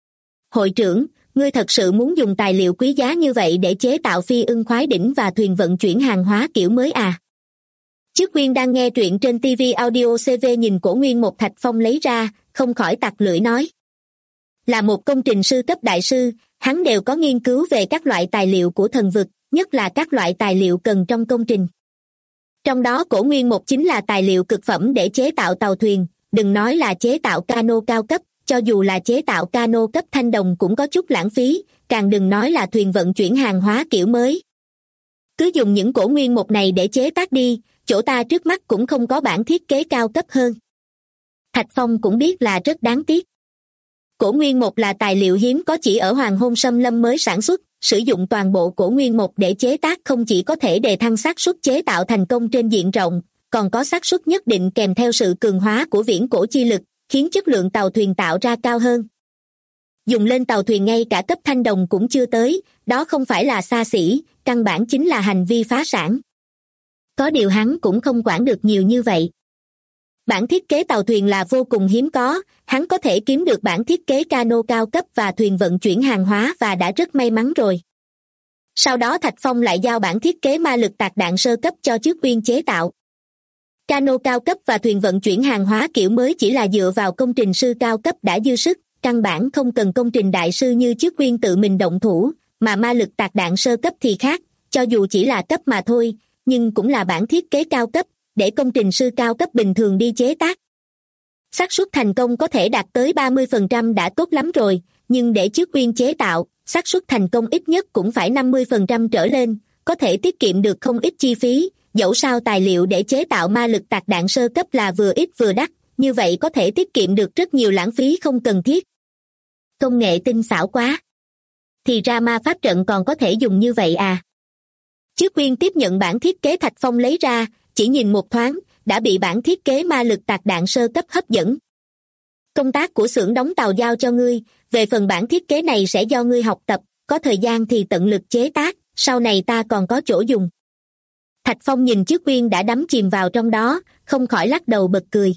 Hội trưởng, ngươi thật sự muốn dùng tài liệu quý giá như vậy để chế tạo phi ưng khoái đỉnh và thuyền vận chuyển hàng hóa kiểu mới à? Chức Nguyên đang nghe truyện trên TV Audio CV nhìn Cổ Nguyên một Thạch Phong lấy ra, không khỏi tặc lưỡi nói. Là một công trình sư cấp đại sư, hắn đều có nghiên cứu về các loại tài liệu của thần vực, nhất là các loại tài liệu cần trong công trình. Trong đó Cổ Nguyên một chính là tài liệu cực phẩm để chế tạo tàu thuyền, đừng nói là chế tạo cano cao cấp, cho dù là chế tạo cano cấp thanh đồng cũng có chút lãng phí, càng đừng nói là thuyền vận chuyển hàng hóa kiểu mới. Cứ dùng những Cổ Nguyên một này để chế tác đi, chỗ ta trước mắt cũng không có bản thiết kế cao cấp hơn. Thạch Phong cũng biết là rất đáng tiếc. Cổ Nguyên một là tài liệu hiếm có chỉ ở Hoàng Hôn Xâm Lâm mới sản xuất, sử dụng toàn bộ Cổ Nguyên một để chế tác không chỉ có thể đề thăng xác suất chế tạo thành công trên diện rộng, còn có xác suất nhất định kèm theo sự cường hóa của viễn cổ chi lực, khiến chất lượng tàu thuyền tạo ra cao hơn. Dùng lên tàu thuyền ngay cả cấp thanh đồng cũng chưa tới, đó không phải là xa xỉ, căn bản chính là hành vi phá sản. Có điều hắn cũng không quản được nhiều như vậy. Bản thiết kế tàu thuyền là vô cùng hiếm có, hắn có thể kiếm được bản thiết kế cano cao cấp và thuyền vận chuyển hàng hóa và đã rất may mắn rồi. Sau đó Thạch Phong lại giao bản thiết kế ma lực tạc đạn sơ cấp cho Chức Nguyên chế tạo. Cano cao cấp và thuyền vận chuyển hàng hóa kiểu mới chỉ là dựa vào công trình sư cao cấp đã dư sức, căn bản không cần công trình đại sư như Chức Nguyên tự mình động thủ, mà ma lực tạc đạn sơ cấp thì khác, cho dù chỉ là cấp mà thôi, nhưng cũng là bản thiết kế cao cấp, để công trình sư cao cấp bình thường đi chế tác. Xác suất thành công có thể đạt tới 30% đã tốt lắm rồi, nhưng để Chức Nguyên chế tạo, xác suất thành công ít nhất cũng phải 50% trở lên, có thể tiết kiệm được không ít chi phí, dẫu sao tài liệu để chế tạo ma lực tạc đạn sơ cấp là vừa ít vừa đắt, như vậy có thể tiết kiệm được rất nhiều lãng phí không cần thiết. Công nghệ tinh xảo quá. Thì ra ma pháp trận còn có thể dùng như vậy à? Chức Nguyên tiếp nhận bản thiết kế Thạch Phong lấy ra, chỉ nhìn một thoáng, đã bị bản thiết kế ma lực tạc đạn sơ cấp hấp dẫn. Công tác của xưởng đóng tàu giao cho ngươi, về phần bản thiết kế này sẽ do ngươi học tập, có thời gian thì tận lực chế tác, sau này ta còn có chỗ dùng. Thạch Phong nhìn Chức Nguyên đã đắm chìm vào trong đó, không khỏi lắc đầu bật cười.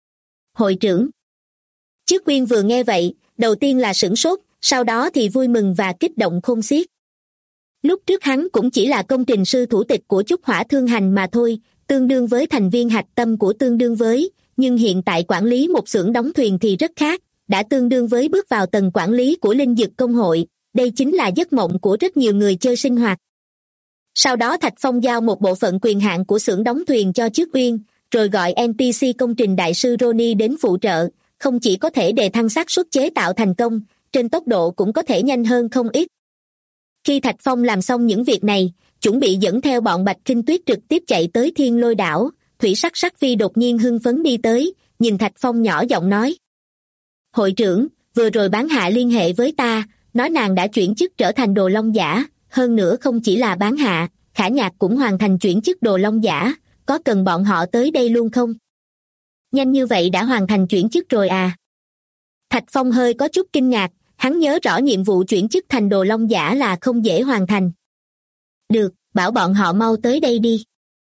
Hội trưởng. Chức Nguyên vừa nghe vậy, đầu tiên là sửng sốt, sau đó thì vui mừng và kích động khôn xiết. Lúc trước hắn cũng chỉ là công trình sư thủ tịch của Trúc Hỏa Thương Hành mà thôi, tương đương với thành viên hạch tâm của tương đương với, nhưng hiện tại quản lý một xưởng đóng thuyền thì rất khác, đã tương đương với bước vào tầng quản lý của Linh Dực Công hội, đây chính là giấc mộng của rất nhiều người chơi sinh hoạt. Sau đó Thạch Phong giao một bộ phận quyền hạn của xưởng đóng thuyền cho Chức Nguyên, rồi gọi NPC công trình đại sư Ronnie đến phụ trợ, không chỉ có thể đề thăng xác suất chế tạo thành công, trên tốc độ cũng có thể nhanh hơn không ít. Khi Thạch Phong làm xong những việc này, chuẩn bị dẫn theo bọn Bạch Kinh Tuyết trực tiếp chạy tới Thiên Lôi đảo, Thủy Sắc Sắc Phi đột nhiên hưng phấn đi tới, nhìn Thạch Phong nhỏ giọng nói. Hội trưởng, vừa rồi bán hạ liên hệ với ta, nói nàng đã chuyển chức trở thành đồ long giả, hơn nữa không chỉ là bán hạ, Khả Nhạc cũng hoàn thành chuyển chức đồ long giả, có cần bọn họ tới đây luôn không? Nhanh như vậy đã hoàn thành chuyển chức rồi à? Thạch Phong hơi có chút kinh ngạc, hắn nhớ rõ nhiệm vụ chuyển chức thành đồ long giả là không dễ hoàn thành. Được, bảo bọn họ mau tới đây đi.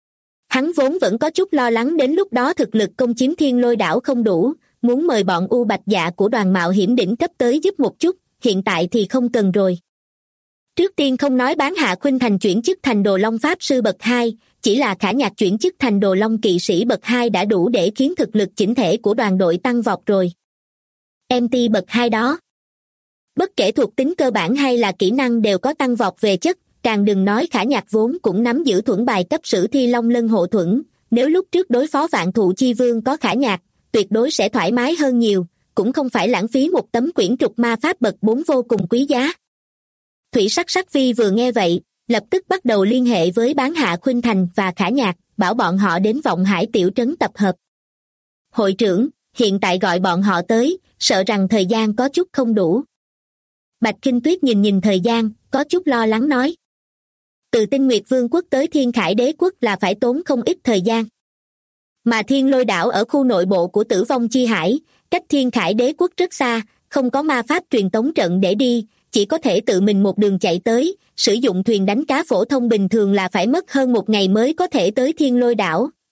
Hắn vốn vẫn có chút lo lắng đến lúc đó thực lực công chiếm Thiên Lôi đảo không đủ, muốn mời bọn U Bạch Dạ của đoàn mạo hiểm đỉnh cấp tới giúp một chút, hiện tại thì không cần rồi. Trước tiên không nói bán hạ khuynh thành chuyển chức thành đồ long pháp sư bậc 2, chỉ là Khả Nhạc chuyển chức thành đồ long kỵ sĩ bậc 2 đã đủ để khiến thực lực chỉnh thể của đoàn đội tăng vọt rồi. MT bậc 2 đó. Bất kể thuộc tính cơ bản hay là kỹ năng đều có tăng vọt về chất, càng đừng nói Khả Nhạc vốn cũng nắm giữ thuẫn bài cấp sử thi long lân hộ thuẫn, nếu lúc trước đối phó Vạn Thụ Chi Vương có Khả Nhạc, tuyệt đối sẽ thoải mái hơn nhiều, cũng không phải lãng phí một tấm quyển trục ma pháp bậc 4 vô cùng quý giá. Thủy Sắc Sắc Phi vừa nghe vậy, lập tức bắt đầu liên hệ với bán hạ Khuynh Thành và Khả Nhạc, bảo bọn họ đến Vọng Hải tiểu trấn tập hợp. Hội trưởng, hiện tại gọi bọn họ tới, sợ rằng thời gian có chút không đủ. Bạch Kinh Tuyết nhìn thời gian, có chút lo lắng nói. Từ Tinh Nguyệt Vương quốc tới Thiên Khải Đế quốc là phải tốn không ít thời gian. Mà Thiên Lôi đảo ở khu nội bộ của Tử Vong Chi Hải, cách Thiên Khải Đế quốc rất xa, không có ma pháp truyền tống trận để đi, chỉ có thể tự mình một đường chạy tới, sử dụng thuyền đánh cá phổ thông bình thường là phải mất hơn một ngày mới có thể tới Thiên Lôi đảo,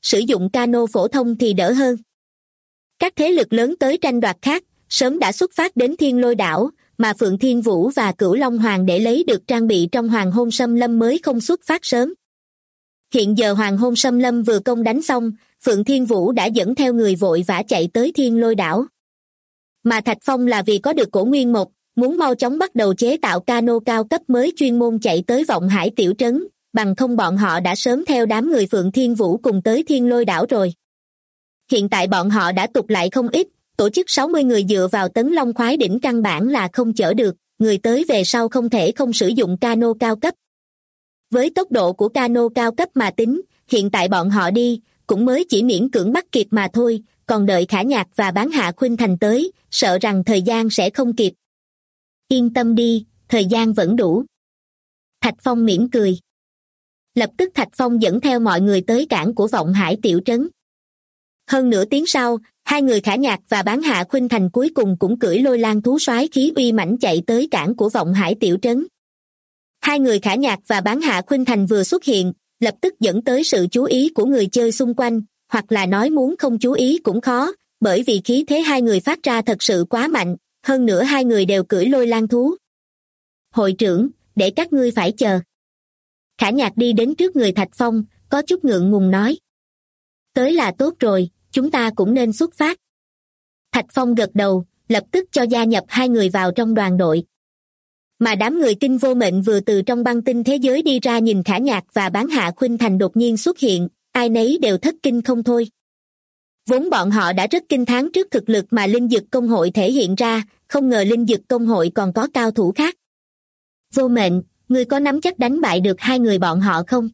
sử dụng cano phổ thông thì đỡ hơn. Các thế lực lớn tới tranh đoạt khác sớm đã xuất phát đến Thiên Lôi đảo, mà Phượng Thiên Vũ và Cửu Long Hoàng để lấy được trang bị trong Hoàng Hôn Xâm Lâm mới không xuất phát sớm. Hiện giờ Hoàng Hôn Xâm Lâm vừa công đánh xong, Phượng Thiên Vũ đã dẫn theo người vội vã chạy tới Thiên Lôi đảo. Mà Thạch Phong là vì có được cổ nguyên mộc, muốn mau chóng bắt đầu chế tạo cano cao cấp mới chuyên môn chạy tới Vọng Hải tiểu trấn, bằng không bọn họ đã sớm theo đám người Phượng Thiên Vũ cùng tới Thiên Lôi đảo rồi. Hiện tại bọn họ đã tụt lại không ít, tổ chức 60 người dựa vào Tấn Long khoái đỉnh căn bản là không chở được, người tới về sau không thể không sử dụng cano cao cấp. Với tốc độ của cano cao cấp mà tính, hiện tại bọn họ đi, cũng mới chỉ miễn cưỡng bắt kịp mà thôi, còn đợi Khả Nhạc và Bán Hạ Khuynh Thành tới, sợ rằng thời gian sẽ không kịp. Yên tâm đi, thời gian vẫn đủ. Thạch Phong mỉm cười. Lập tức Thạch Phong dẫn theo mọi người tới cảng của Vọng Hải tiểu trấn. Hơn nửa tiếng sau, hai người Khả Nhạc và Bán Hạ Khuynh Thành cuối cùng cũng cưỡi lôi lang thú soái khí uy mãnh chạy tới cảng của Vọng Hải tiểu trấn. Hai người Khả Nhạc và Bán Hạ Khuynh Thành vừa xuất hiện, lập tức dẫn tới sự chú ý của người chơi xung quanh, hoặc là nói muốn không chú ý cũng khó, bởi vì khí thế hai người phát ra thật sự quá mạnh, hơn nữa hai người đều cưỡi lôi lang thú. Hội trưởng, để các ngươi phải chờ. Khả Nhạc đi đến trước người Thạch Phong, có chút ngượng ngùng nói. Tới là tốt rồi, chúng ta cũng nên xuất phát. Thạch Phong gật đầu, lập tức cho gia nhập hai người vào trong đoàn đội. Mà đám người Kinh Vô Mệnh vừa từ trong băng tinh thế giới đi ra nhìn Khả Nhạc và Bán Hạ Khuynh Thành đột nhiên xuất hiện, ai nấy đều thất kinh không thôi. Vốn bọn họ đã rất kinh thán trước thực lực mà Linh Dực Công hội thể hiện ra, không ngờ Linh Dực Công hội còn có cao thủ khác. Vô Mệnh, ngươi có nắm chắc đánh bại được hai người bọn họ không?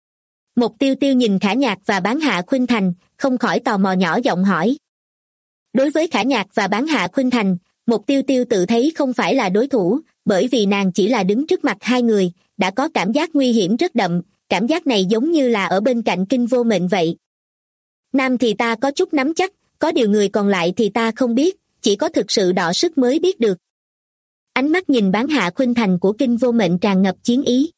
Một Tiêu Tiêu nhìn Khả Nhạc và Bán Hạ Khuynh Thành, không khỏi tò mò nhỏ giọng hỏi. Đối với Khả Nhạc và Bán Hạ Khuynh Thành, một Tiêu Tiêu tự thấy không phải là đối thủ, bởi vì nàng chỉ là đứng trước mặt hai người, đã có cảm giác nguy hiểm rất đậm, cảm giác này giống như là ở bên cạnh Kinh Vô Mệnh vậy. Nam thì ta có chút nắm chắc, có điều người còn lại thì ta không biết, chỉ có thực sự đọ sức mới biết được. Ánh mắt nhìn Bán Hạ Khuynh Thành của Kinh Vô Mệnh tràn ngập chiến ý.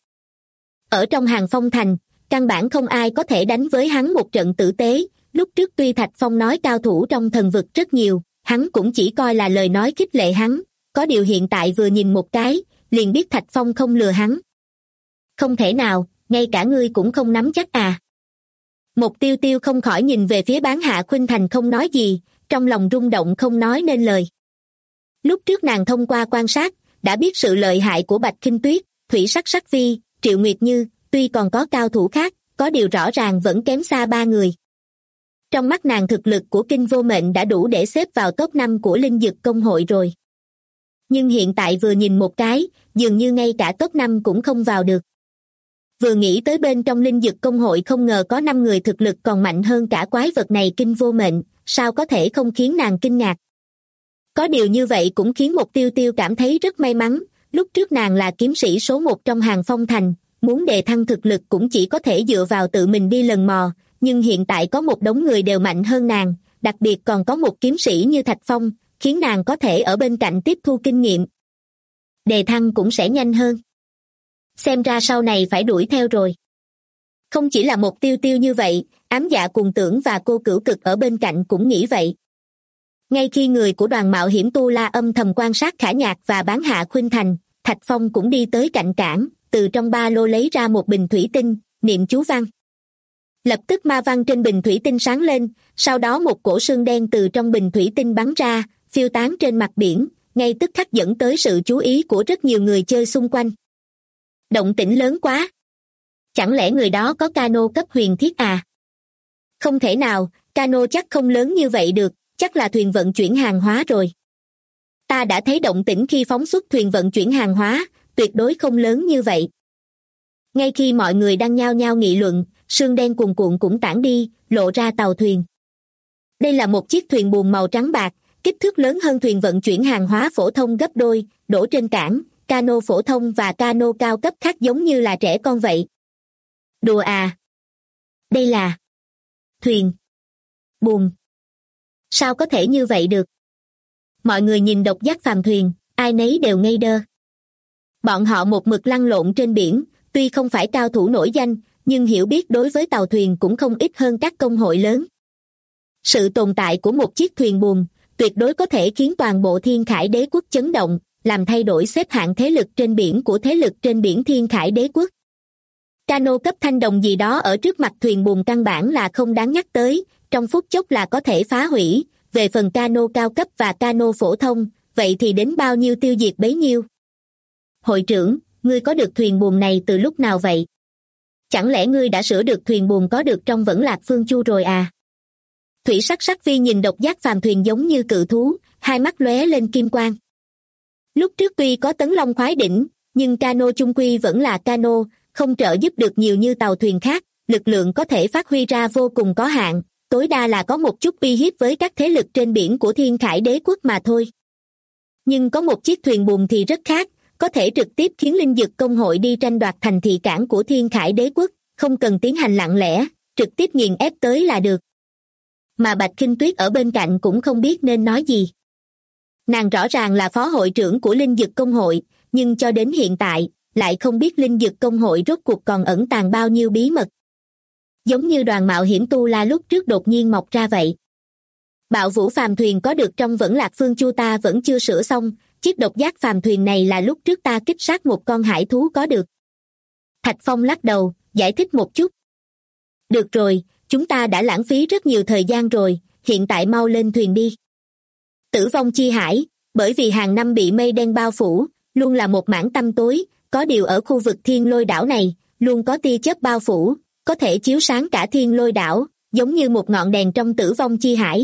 Ở trong Hàng Phong Thành, căn bản không ai có thể đánh với hắn một trận tử tế, lúc trước tuy Thạch Phong nói cao thủ trong thần vực rất nhiều, hắn cũng chỉ coi là lời nói khích lệ hắn, có điều hiện tại vừa nhìn một cái, liền biết Thạch Phong không lừa hắn. Không thể nào, ngay cả ngươi cũng không nắm chắc à. Một Tiêu Tiêu không khỏi nhìn về phía Bán Hạ Khuynh Thành không nói gì, trong lòng rung động không nói nên lời. Lúc trước nàng thông qua quan sát, đã biết sự lợi hại của Bạch Khinh Tuyết, Thủy Sắc Sắc Vi, Triệu Nguyệt Như, tuy còn có cao thủ khác, có điều rõ ràng vẫn kém xa ba người. Trong mắt nàng thực lực của Kinh Vô Mệnh đã đủ để xếp vào top 5 của Linh Dực Công hội rồi. Nhưng hiện tại vừa nhìn một cái, dường như ngay cả top 5 cũng không vào được. Vừa nghĩ tới bên trong Linh Dực Công hội không ngờ có 5 người thực lực còn mạnh hơn cả quái vật này Kinh Vô Mệnh, sao có thể không khiến nàng kinh ngạc. Có điều như vậy cũng khiến một Tiêu Tiêu cảm thấy rất may mắn, lúc trước nàng là kiếm sĩ số 1 trong Hàng Phong Thành, muốn đề thăng thực lực cũng chỉ có thể dựa vào tự mình đi lần mò, nhưng hiện tại có một đống người đều mạnh hơn nàng, đặc biệt còn có một kiếm sĩ như Thạch Phong, khiến nàng có thể ở bên cạnh tiếp thu kinh nghiệm. Đề thăng cũng sẽ nhanh hơn. Xem ra sau này phải đuổi theo rồi. Không chỉ là một Tiêu Tiêu như vậy, Ám Dạ Cuồng Tưởng và Cô Cửu Cực ở bên cạnh cũng nghĩ vậy. Ngay khi người của đoàn mạo hiểm Tu La âm thầm quan sát Khả Nhạc và Bán Hạ Khuynh Thành, Thạch Phong cũng đi tới cạnh cảng, từ trong ba lô lấy ra một bình thủy tinh, niệm chú văn. Lập tức ma văn trên bình thủy tinh sáng lên, sau đó một cổ sương đen từ trong bình thủy tinh bắn ra, phiêu tán trên mặt biển, ngay tức khắc dẫn tới sự chú ý của rất nhiều người chơi xung quanh. Động tĩnh lớn quá! Chẳng lẽ người đó có cano cấp huyền thiết à? Không thể nào, cano chắc không lớn như vậy được, chắc là thuyền vận chuyển hàng hóa rồi. Ta đã thấy động tĩnh khi phóng xuất thuyền vận chuyển hàng hóa, tuyệt đối không lớn như vậy. Ngay khi mọi người đang nhao nhao nghị luận, sương đen cuồn cuộn cũng tản đi, lộ ra tàu thuyền. Đây là một chiếc thuyền buồm màu trắng bạc, kích thước lớn hơn thuyền vận chuyển hàng hóa phổ thông gấp đôi, đổ trên cảng, cano phổ thông và cano cao cấp khác giống như là trẻ con vậy. Đùa à? Đây là thuyền buồm. Sao có thể như vậy được? Mọi người nhìn độc giác phàm thuyền, ai nấy đều ngây đơ. Bọn họ một mực lăn lộn trên biển, tuy không phải cao thủ nổi danh, nhưng hiểu biết đối với tàu thuyền cũng không ít hơn các công hội lớn. Sự tồn tại của một chiếc thuyền buồm tuyệt đối có thể khiến toàn bộ Thiên Khải Đế quốc chấn động, làm thay đổi xếp hạng thế lực trên biển của thế lực trên biển Thiên Khải Đế quốc. Cano cấp thanh đồng gì đó ở trước mặt thuyền buồm căn bản là không đáng nhắc tới, trong phút chốc là có thể phá hủy. Về phần cano cao cấp và cano phổ thông, vậy thì đến bao nhiêu tiêu diệt bấy nhiêu. Hội trưởng, ngươi có được thuyền buồm này từ lúc nào vậy? Chẳng lẽ ngươi đã sửa được thuyền buồm có được trong Vẫn Lạc Phương Chu rồi à? Thủy sắc sắc phi nhìn độc giác phàm thuyền giống như cự thú, hai mắt lóe lên kim quang. Lúc trước tuy có tấn long khoái đỉnh, nhưng cano chung quy vẫn là cano, không trợ giúp được nhiều như tàu thuyền khác, lực lượng có thể phát huy ra vô cùng có hạn, tối đa là có một chút uy hiếp với các thế lực trên biển của Thiên Khải Đế quốc mà thôi. Nhưng có một chiếc thuyền buồm thì rất khác, có thể trực tiếp khiến linh dực công hội đi tranh đoạt thành thị cảng của Thiên Khải Đế quốc, không cần tiến hành lặng lẽ, trực tiếp nghiền ép tới là được. Mà Bạch Khinh Tuyết ở bên cạnh cũng không biết nên nói gì. Nàng rõ ràng là phó hội trưởng của linh dực công hội, nhưng cho đến hiện tại, lại không biết linh dực công hội rốt cuộc còn ẩn tàng bao nhiêu bí mật. Giống như đoàn mạo hiểm tu la lúc trước đột nhiên mọc ra vậy. Bạo vũ phàm thuyền có được trong Vẫn Lạc Phương Chu ta vẫn chưa sửa xong, chiếc độc giác phàm thuyền này là lúc trước ta kích sát một con hải thú có được. Thạch Phong lắc đầu, giải thích một chút. Được rồi, chúng ta đã lãng phí rất nhiều thời gian rồi, hiện tại mau lên thuyền đi. Tử vong chi hải, bởi vì hàng năm bị mây đen bao phủ, luôn là một mảng tăm tối, có điều ở khu vực Thiên Lôi đảo này, luôn có tia chớp bao phủ, có thể chiếu sáng cả Thiên Lôi đảo, giống như một ngọn đèn trong Tử vong chi hải.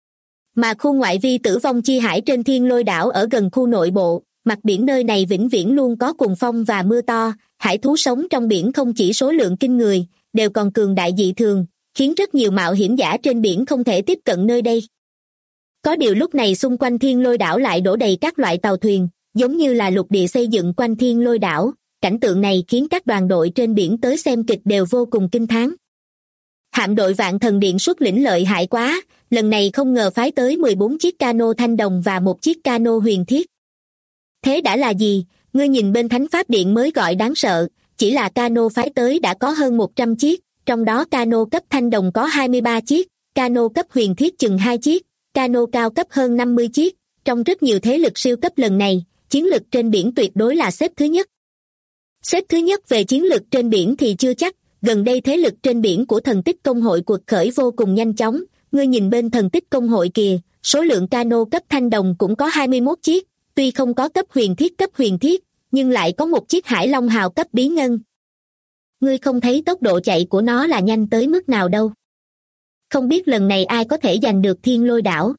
Mà khu ngoại vi Tử vong chi hải trên Thiên Lôi đảo ở gần khu nội bộ, mặt biển nơi này vĩnh viễn luôn có cuồng phong và mưa to, hải thú sống trong biển không chỉ số lượng kinh người, đều còn cường đại dị thường, khiến rất nhiều mạo hiểm giả trên biển không thể tiếp cận nơi đây. Có điều lúc này xung quanh Thiên Lôi đảo lại đổ đầy các loại tàu thuyền, giống như là lục địa xây dựng quanh Thiên Lôi đảo, cảnh tượng này khiến các đoàn đội trên biển tới xem kịch đều vô cùng kinh thán. Hạm đội Vạn Thần Điện xuất lĩnh lợi hại quá, lần này không ngờ phái tới 14 chiếc cano thanh đồng và một chiếc cano huyền thiết. Thế đã là gì, ngươi nhìn bên Thánh Pháp Điện mới gọi đáng sợ, chỉ là cano phái tới đã có hơn 100 chiếc, trong đó cano cấp thanh đồng có 23 chiếc, cano cấp huyền thiết chừng 2 chiếc, cano cao cấp hơn 50 chiếc, trong rất nhiều thế lực siêu cấp lần này, chiến lực trên biển tuyệt đối là xếp thứ nhất. Xếp thứ nhất về chiến lực trên biển thì chưa chắc, gần đây thế lực trên biển của Thần Tích Công hội quật khởi vô cùng nhanh chóng, ngươi nhìn bên Thần Tích Công hội kìa, số lượng cano cấp thanh đồng cũng có 21 chiếc, tuy không có cấp huyền thiết, nhưng lại có một chiếc Hải Long Hào cấp bí ngân. Ngươi không thấy tốc độ chạy của nó là nhanh tới mức nào đâu. Không biết lần này ai có thể giành được Thiên Lôi đảo.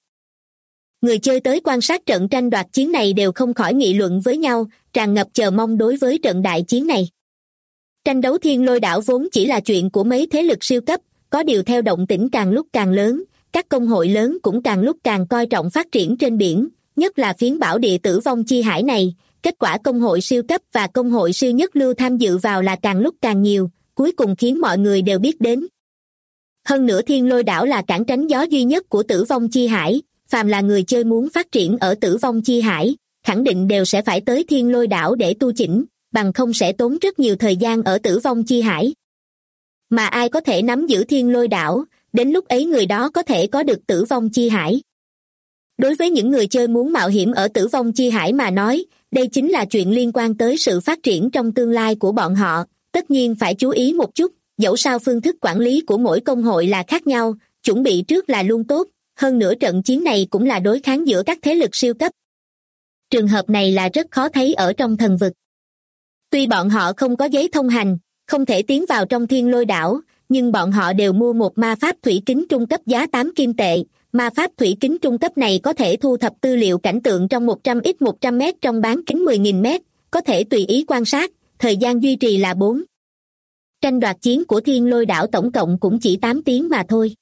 Người chơi tới quan sát trận tranh đoạt chiến này đều không khỏi nghị luận với nhau, tràn ngập chờ mong đối với trận đại chiến này. Tranh đấu Thiên Lôi đảo vốn chỉ là chuyện của mấy thế lực siêu cấp, có điều theo động tĩnh càng lúc càng lớn, các công hội lớn cũng càng lúc càng coi trọng phát triển trên biển, nhất là phiến bảo địa Tử vong chi hải này, kết quả công hội siêu cấp và công hội siêu nhất lưu tham dự vào là càng lúc càng nhiều, cuối cùng khiến mọi người đều biết đến. Hơn nữa Thiên Lôi đảo là cảng tránh gió duy nhất của Tử vong chi hải, phàm là người chơi muốn phát triển ở Tử vong chi hải, khẳng định đều sẽ phải tới Thiên Lôi đảo để tu chỉnh, bằng không sẽ tốn rất nhiều thời gian ở Tử vong chi hải. Mà ai có thể nắm giữ Thiên Lôi đảo, đến lúc ấy người đó có thể có được Tử vong chi hải. Đối với những người chơi muốn mạo hiểm ở Tử vong chi hải mà nói, đây chính là chuyện liên quan tới sự phát triển trong tương lai của bọn họ, tất nhiên phải chú ý một chút, dẫu sao phương thức quản lý của mỗi công hội là khác nhau, chuẩn bị trước là luôn tốt, hơn nữa trận chiến này cũng là đối kháng giữa các thế lực siêu cấp. Trường hợp này là rất khó thấy ở trong thần vực. Tuy bọn họ không có giấy thông hành, không thể tiến vào trong Thiên Lôi đảo, nhưng bọn họ đều mua một ma pháp thủy kính trung cấp giá 8 kim tệ. Ma pháp thủy kính trung cấp này có thể thu thập tư liệu cảnh tượng trong 100x100 mét trong bán kính 10.000 mét, có thể tùy ý quan sát, thời gian duy trì là 4. Tranh đoạt chiến của Thiên Lôi đảo tổng cộng cũng chỉ 8 tiếng mà thôi.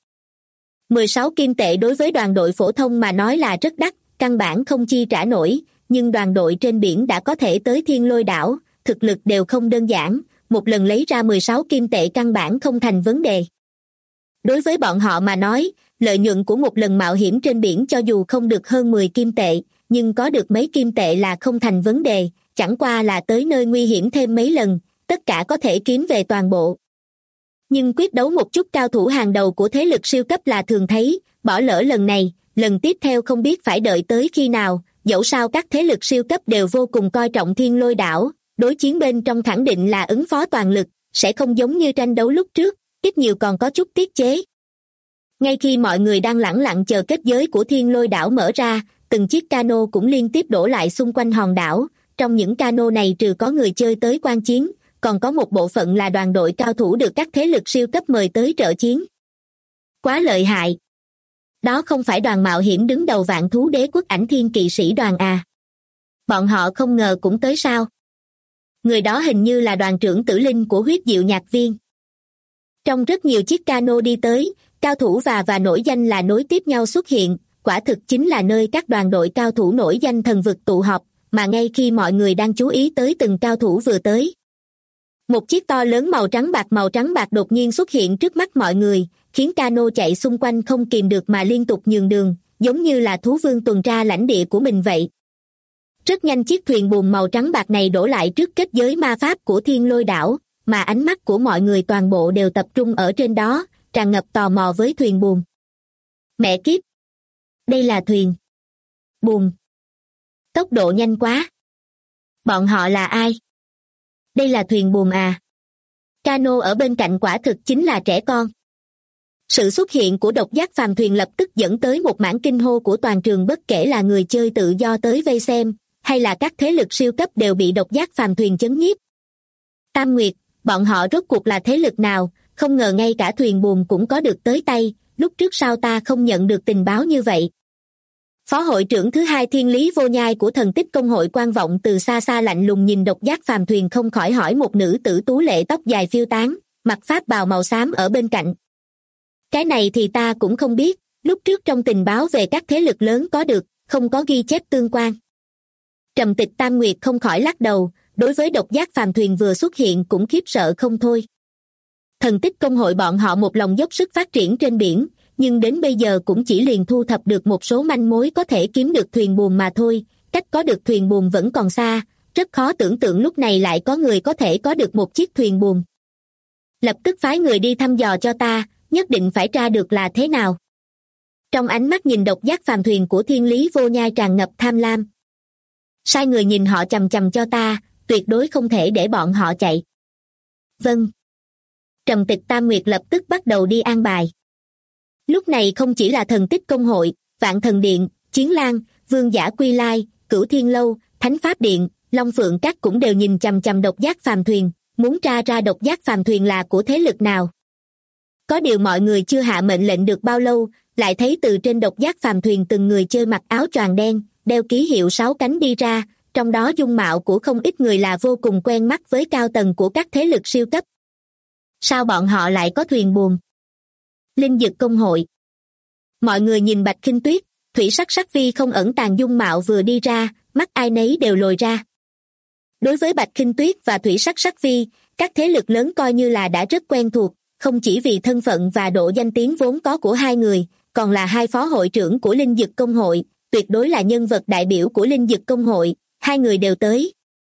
16 kim tệ đối với đoàn đội phổ thông mà nói là rất đắt, căn bản không chi trả nổi, nhưng đoàn đội trên biển đã có thể tới Thiên Lôi đảo, thực lực đều không đơn giản, một lần lấy ra 16 kim tệ căn bản không thành vấn đề. Đối với bọn họ mà nói, lợi nhuận của một lần mạo hiểm trên biển cho dù không được hơn 10 kim tệ, nhưng có được mấy kim tệ là không thành vấn đề, chẳng qua là tới nơi nguy hiểm thêm mấy lần, tất cả có thể kiếm về toàn bộ. Nhưng quyết đấu một chút cao thủ hàng đầu của thế lực siêu cấp là thường thấy, bỏ lỡ lần này, lần tiếp theo không biết phải đợi tới khi nào. Dẫu sao các thế lực siêu cấp đều vô cùng coi trọng Thiên Lôi Đảo, đối chiến bên trong khẳng định là ứng phó toàn lực, sẽ không giống như tranh đấu lúc trước, ít nhiều còn có chút tiết chế. Ngay khi mọi người đang lẳng lặng chờ kết giới của Thiên Lôi Đảo mở ra, từng chiếc cano cũng liên tiếp đổ lại xung quanh hòn đảo. Trong những cano này trừ có người chơi tới quan chiến, còn có một bộ phận là đoàn đội cao thủ được các thế lực siêu cấp mời tới trợ chiến. Quá lợi hại! Đó không phải đoàn mạo hiểm đứng đầu Vạn Thú Đế Quốc Ảnh Thiên Kỵ Sĩ đoàn à? Bọn họ không ngờ cũng tới sao? Người đó hình như là đoàn trưởng Tử Linh của Huyết Diệu Nhạc Viên. Trong rất nhiều chiếc cano đi tới, cao thủ và nổi danh là nối tiếp nhau xuất hiện, quả thực chính là nơi các đoàn đội cao thủ nổi danh thần vực tụ họp, mà ngay khi mọi người đang chú ý tới từng cao thủ vừa tới. Một chiếc to lớn màu trắng bạc đột nhiên xuất hiện trước mắt mọi người, khiến cano chạy xung quanh không kìm được mà liên tục nhường đường, giống như là thú vương tuần tra lãnh địa của mình vậy. Rất nhanh chiếc thuyền buồm màu trắng bạc này đổ lại trước kết giới ma pháp của Thiên Lôi Đảo, mà ánh mắt của mọi người toàn bộ đều tập trung ở trên đó, tràn ngập tò mò với thuyền buồm. Mẹ kiếp! Đây là thuyền buồm. Tốc độ nhanh quá! Bọn họ là ai? Đây là thuyền buồm à? Cano ở bên cạnh quả thực chính là trẻ con. Sự xuất hiện của độc giác phàm thuyền lập tức dẫn tới một mảng kinh hô của toàn trường, bất kể là người chơi tự do tới vây xem, hay là các thế lực siêu cấp đều bị độc giác phàm thuyền chấn nhiếp. Tam Nguyệt, bọn họ rốt cuộc là thế lực nào? Không ngờ ngay cả thuyền buồm cũng có được tới tay, lúc trước sao ta không nhận được tình báo như vậy? Phó hội trưởng thứ hai Thiên Lý Vô Nhai của Thần Tích Công hội Quan Vọng từ xa xa lạnh lùng nhìn độc giác phàm thuyền, không khỏi hỏi một nữ tử tú lệ tóc dài phiêu tán, mặc pháp bào màu xám ở bên cạnh. Cái này thì ta cũng không biết, lúc trước trong tình báo về các thế lực lớn có được, không có ghi chép tương quan. Trầm Tịch Tam Nguyệt không khỏi lắc đầu, đối với độc giác phàm thuyền vừa xuất hiện cũng khiếp sợ không thôi. Thần Tích Công hội bọn họ một lòng dốc sức phát triển trên biển, nhưng đến bây giờ cũng chỉ liền thu thập được một số manh mối có thể kiếm được thuyền buồm mà thôi, cách có được thuyền buồm vẫn còn xa, rất khó tưởng tượng lúc này lại có người có thể có được một chiếc thuyền buồm. Lập tức phái người đi thăm dò cho ta, nhất định phải tra được là thế nào. Trong ánh mắt nhìn độc giác phàm thuyền của Thiên Lý Vô Nhai tràn ngập tham lam. Sai người nhìn họ chằm chằm cho ta, tuyệt đối không thể để bọn họ chạy. Vâng. Trầm Tịch Tam Nguyệt lập tức bắt đầu đi an bài. Lúc này không chỉ là Thần Tích Công hội, Vạn Thần Điện, Chiến Lang, Vương Giả Quy Lai, Cửu Thiên Lâu, Thánh Pháp Điện, Long Phượng Các cũng đều nhìn chằm chằm độc giác phàm thuyền, muốn tra ra độc giác phàm thuyền là của thế lực nào. Có điều mọi người chưa hạ mệnh lệnh được bao lâu, lại thấy từ trên độc giác phàm thuyền từng người chơi mặc áo choàng đen, đeo ký hiệu 6 cánh đi ra, trong đó dung mạo của không ít người là vô cùng quen mắt với cao tầng của các thế lực siêu cấp. Sao bọn họ lại có thuyền buồm? Linh Dực Công hội. Mọi người nhìn Bạch Khinh Tuyết, Thủy Sắc Sắc Vi không ẩn tàng dung mạo vừa đi ra, mắt ai nấy đều lồi ra. Đối với Bạch Khinh Tuyết và Thủy Sắc Sắc Vi, các thế lực lớn coi như là đã rất quen thuộc, không chỉ vì thân phận và độ danh tiếng vốn có của hai người, còn là hai phó hội trưởng của Linh Dực Công hội, tuyệt đối là nhân vật đại biểu của Linh Dực Công hội, hai người đều tới.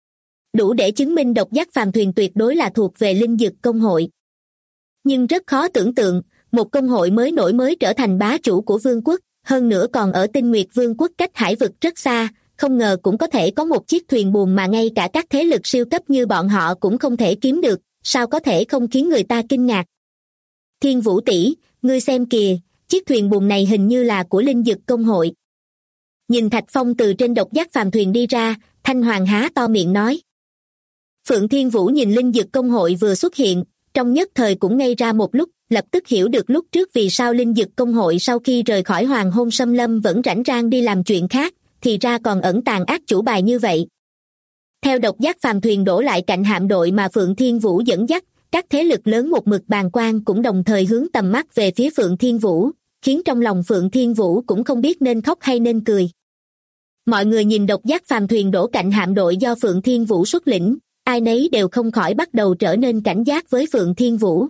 Đủ để chứng minh độc giác phàm thuyền tuyệt đối là thuộc về Linh Dực Công hội. Nhưng rất khó tưởng tượng, một công hội mới nổi mới trở thành bá chủ của vương quốc, hơn nữa còn ở Tinh Nguyệt Vương quốc cách hải vực rất xa, không ngờ cũng có thể có một chiếc thuyền buồm mà ngay cả các thế lực siêu cấp như bọn họ cũng không thể kiếm được, sao có thể không khiến người ta kinh ngạc. Thiên Vũ tỷ, ngươi xem kìa, chiếc thuyền buồm này hình như là của Linh Dực Công hội. Nhìn Thạch Phong từ trên độc giác phàm thuyền đi ra, Thanh Hoàng há to miệng nói. Phượng Thiên Vũ nhìn Linh Dực Công hội vừa xuất hiện, trong nhất thời cũng ngây ra một lúc, lập tức hiểu được lúc trước vì sao Linh Dực Công hội sau khi rời khỏi Hoàng Hôn Xâm Lâm vẫn rảnh rang đi làm chuyện khác, thì ra còn ẩn tàng ác chủ bài như vậy. Theo độc giác phàm thuyền đổ lại cạnh hạm đội mà Phượng Thiên Vũ dẫn dắt, các thế lực lớn một mực bàng quan cũng đồng thời hướng tầm mắt về phía Phượng Thiên Vũ, khiến trong lòng Phượng Thiên Vũ cũng không biết nên khóc hay nên cười. Mọi người nhìn độc giác phàm thuyền đổ cạnh hạm đội do Phượng Thiên Vũ xuất lĩnh, ai nấy đều không khỏi bắt đầu trở nên cảnh giác với Phượng Thiên Vũ.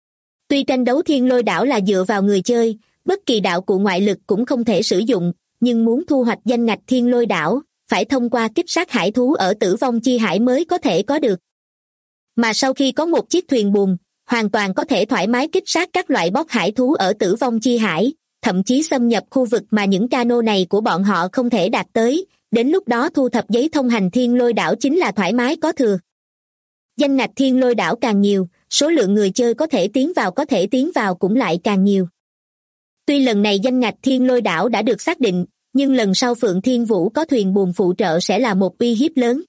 Tuy tranh đấu Thiên Lôi Đảo là dựa vào người chơi, bất kỳ đạo cụ ngoại lực cũng không thể sử dụng, nhưng muốn thu hoạch danh ngạch Thiên Lôi Đảo, phải thông qua kích sát hải thú ở Tử Vong Chi Hải mới có thể có được. Mà sau khi có một chiếc thuyền buồm, hoàn toàn có thể thoải mái kích sát các loại boss hải thú ở Tử Vong Chi Hải, thậm chí xâm nhập khu vực mà những cano này của bọn họ không thể đạt tới, đến lúc đó thu thập giấy thông hành Thiên Lôi Đảo chính là thoải mái có thừa. Danh ngạch Thiên Lôi Đảo càng nhiều, số lượng người chơi có thể tiến vào cũng lại càng nhiều. Tuy lần này danh ngạch Thiên Lôi Đảo đã được xác định, nhưng lần sau Phượng Thiên Vũ có thuyền buồm phụ trợ sẽ là một uy hiếp lớn.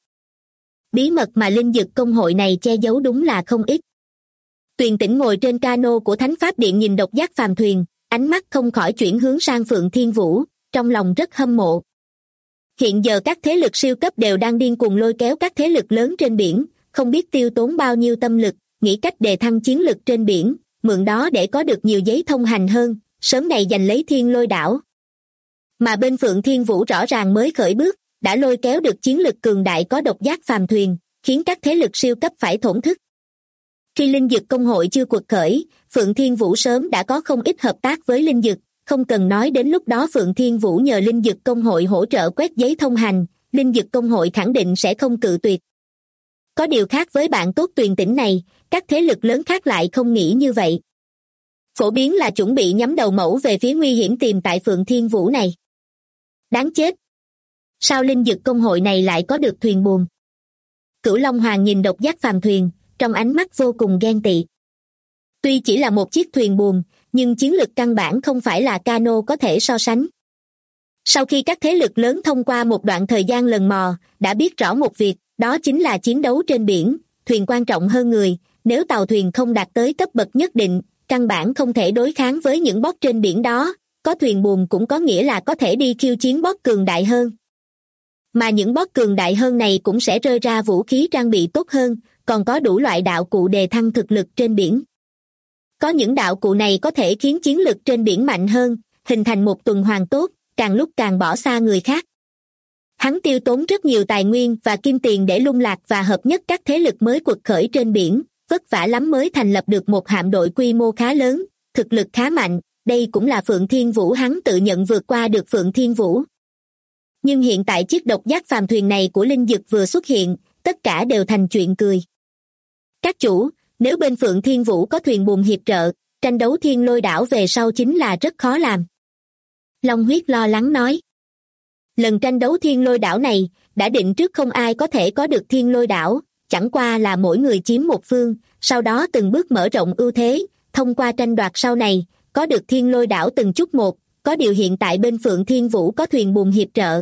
Bí mật mà linh dực công hội này che giấu đúng là không ít. Tuyền Tĩnh ngồi trên cano của Thánh Pháp Điện nhìn độc giác phàm thuyền, ánh mắt không khỏi chuyển hướng sang Phượng Thiên Vũ, trong lòng rất hâm mộ. Hiện giờ các thế lực siêu cấp đều đang điên cuồng lôi kéo các thế lực lớn trên biển, không biết tiêu tốn bao nhiêu tâm lực, nghĩ cách đề thăng chiến lực trên biển, mượn đó để có được nhiều giấy thông hành hơn, sớm ngày giành lấy Thiên Lôi Đảo. Mà bên Phượng Thiên Vũ rõ ràng mới khởi bước, đã lôi kéo được chiến lực cường đại có độc giác phàm thuyền, khiến các thế lực siêu cấp phải thổn thức. Khi linh dực công hội chưa quật khởi, Phượng Thiên Vũ sớm đã có không ít hợp tác với linh dực, không cần nói đến lúc đó Phượng Thiên Vũ nhờ linh dực công hội hỗ trợ quét giấy thông hành, linh dực công hội khẳng định sẽ không cự tuyệt. Có điều khác với bạn tốt Tuyền Tĩnh này, các thế lực lớn khác lại không nghĩ như vậy. Phổ biến là chuẩn bị nhắm đầu mẫu về phía nguy hiểm tìm tại Phượng Thiên Vũ này. Đáng chết! Sao linh dực công hội này lại có được thuyền buồm? Cửu Long Hoàng nhìn độc giác phàm thuyền, trong ánh mắt vô cùng ghen tị. Tuy chỉ là một chiếc thuyền buồm, nhưng chiến lực căn bản không phải là cano có thể so sánh. Sau khi các thế lực lớn thông qua một đoạn thời gian lần mò, đã biết rõ một việc, đó chính là chiến đấu trên biển, thuyền quan trọng hơn người, nếu tàu thuyền không đạt tới cấp bậc nhất định, căn bản không thể đối kháng với những boss trên biển đó, có thuyền buồm cũng có nghĩa là có thể đi khiêu chiến boss cường đại hơn. Mà những boss cường đại hơn này cũng sẽ rơi ra vũ khí trang bị tốt hơn, còn có đủ loại đạo cụ đề thăng thực lực trên biển. Có những đạo cụ này có thể khiến chiến lực trên biển mạnh hơn, hình thành một tuần hoàn tốt, càng lúc càng bỏ xa người khác. Hắn tiêu tốn rất nhiều tài nguyên và kim tiền để lung lạc và hợp nhất các thế lực mới quật khởi trên biển, vất vả lắm mới thành lập được một hạm đội quy mô khá lớn, thực lực khá mạnh, đây cũng là Phượng Thiên Vũ hắn tự nhận vượt qua được Phượng Thiên Vũ. Nhưng hiện tại chiếc độc giác phàm thuyền này của linh dực vừa xuất hiện, tất cả đều thành chuyện cười. Các chủ, nếu bên Phượng Thiên Vũ có thuyền buồm hiệp trợ, tranh đấu Thiên Lôi Đảo về sau chính là rất khó làm. Long Huyết lo lắng nói. Lần tranh đấu Thiên Lôi Đảo này, đã định trước không ai có thể có được Thiên Lôi Đảo, chẳng qua là mỗi người chiếm một phương, sau đó từng bước mở rộng ưu thế, thông qua tranh đoạt sau này, có được Thiên Lôi Đảo từng chút một, có điều hiện tại bên Phượng Thiên Vũ có thuyền buồm hiệp trợ.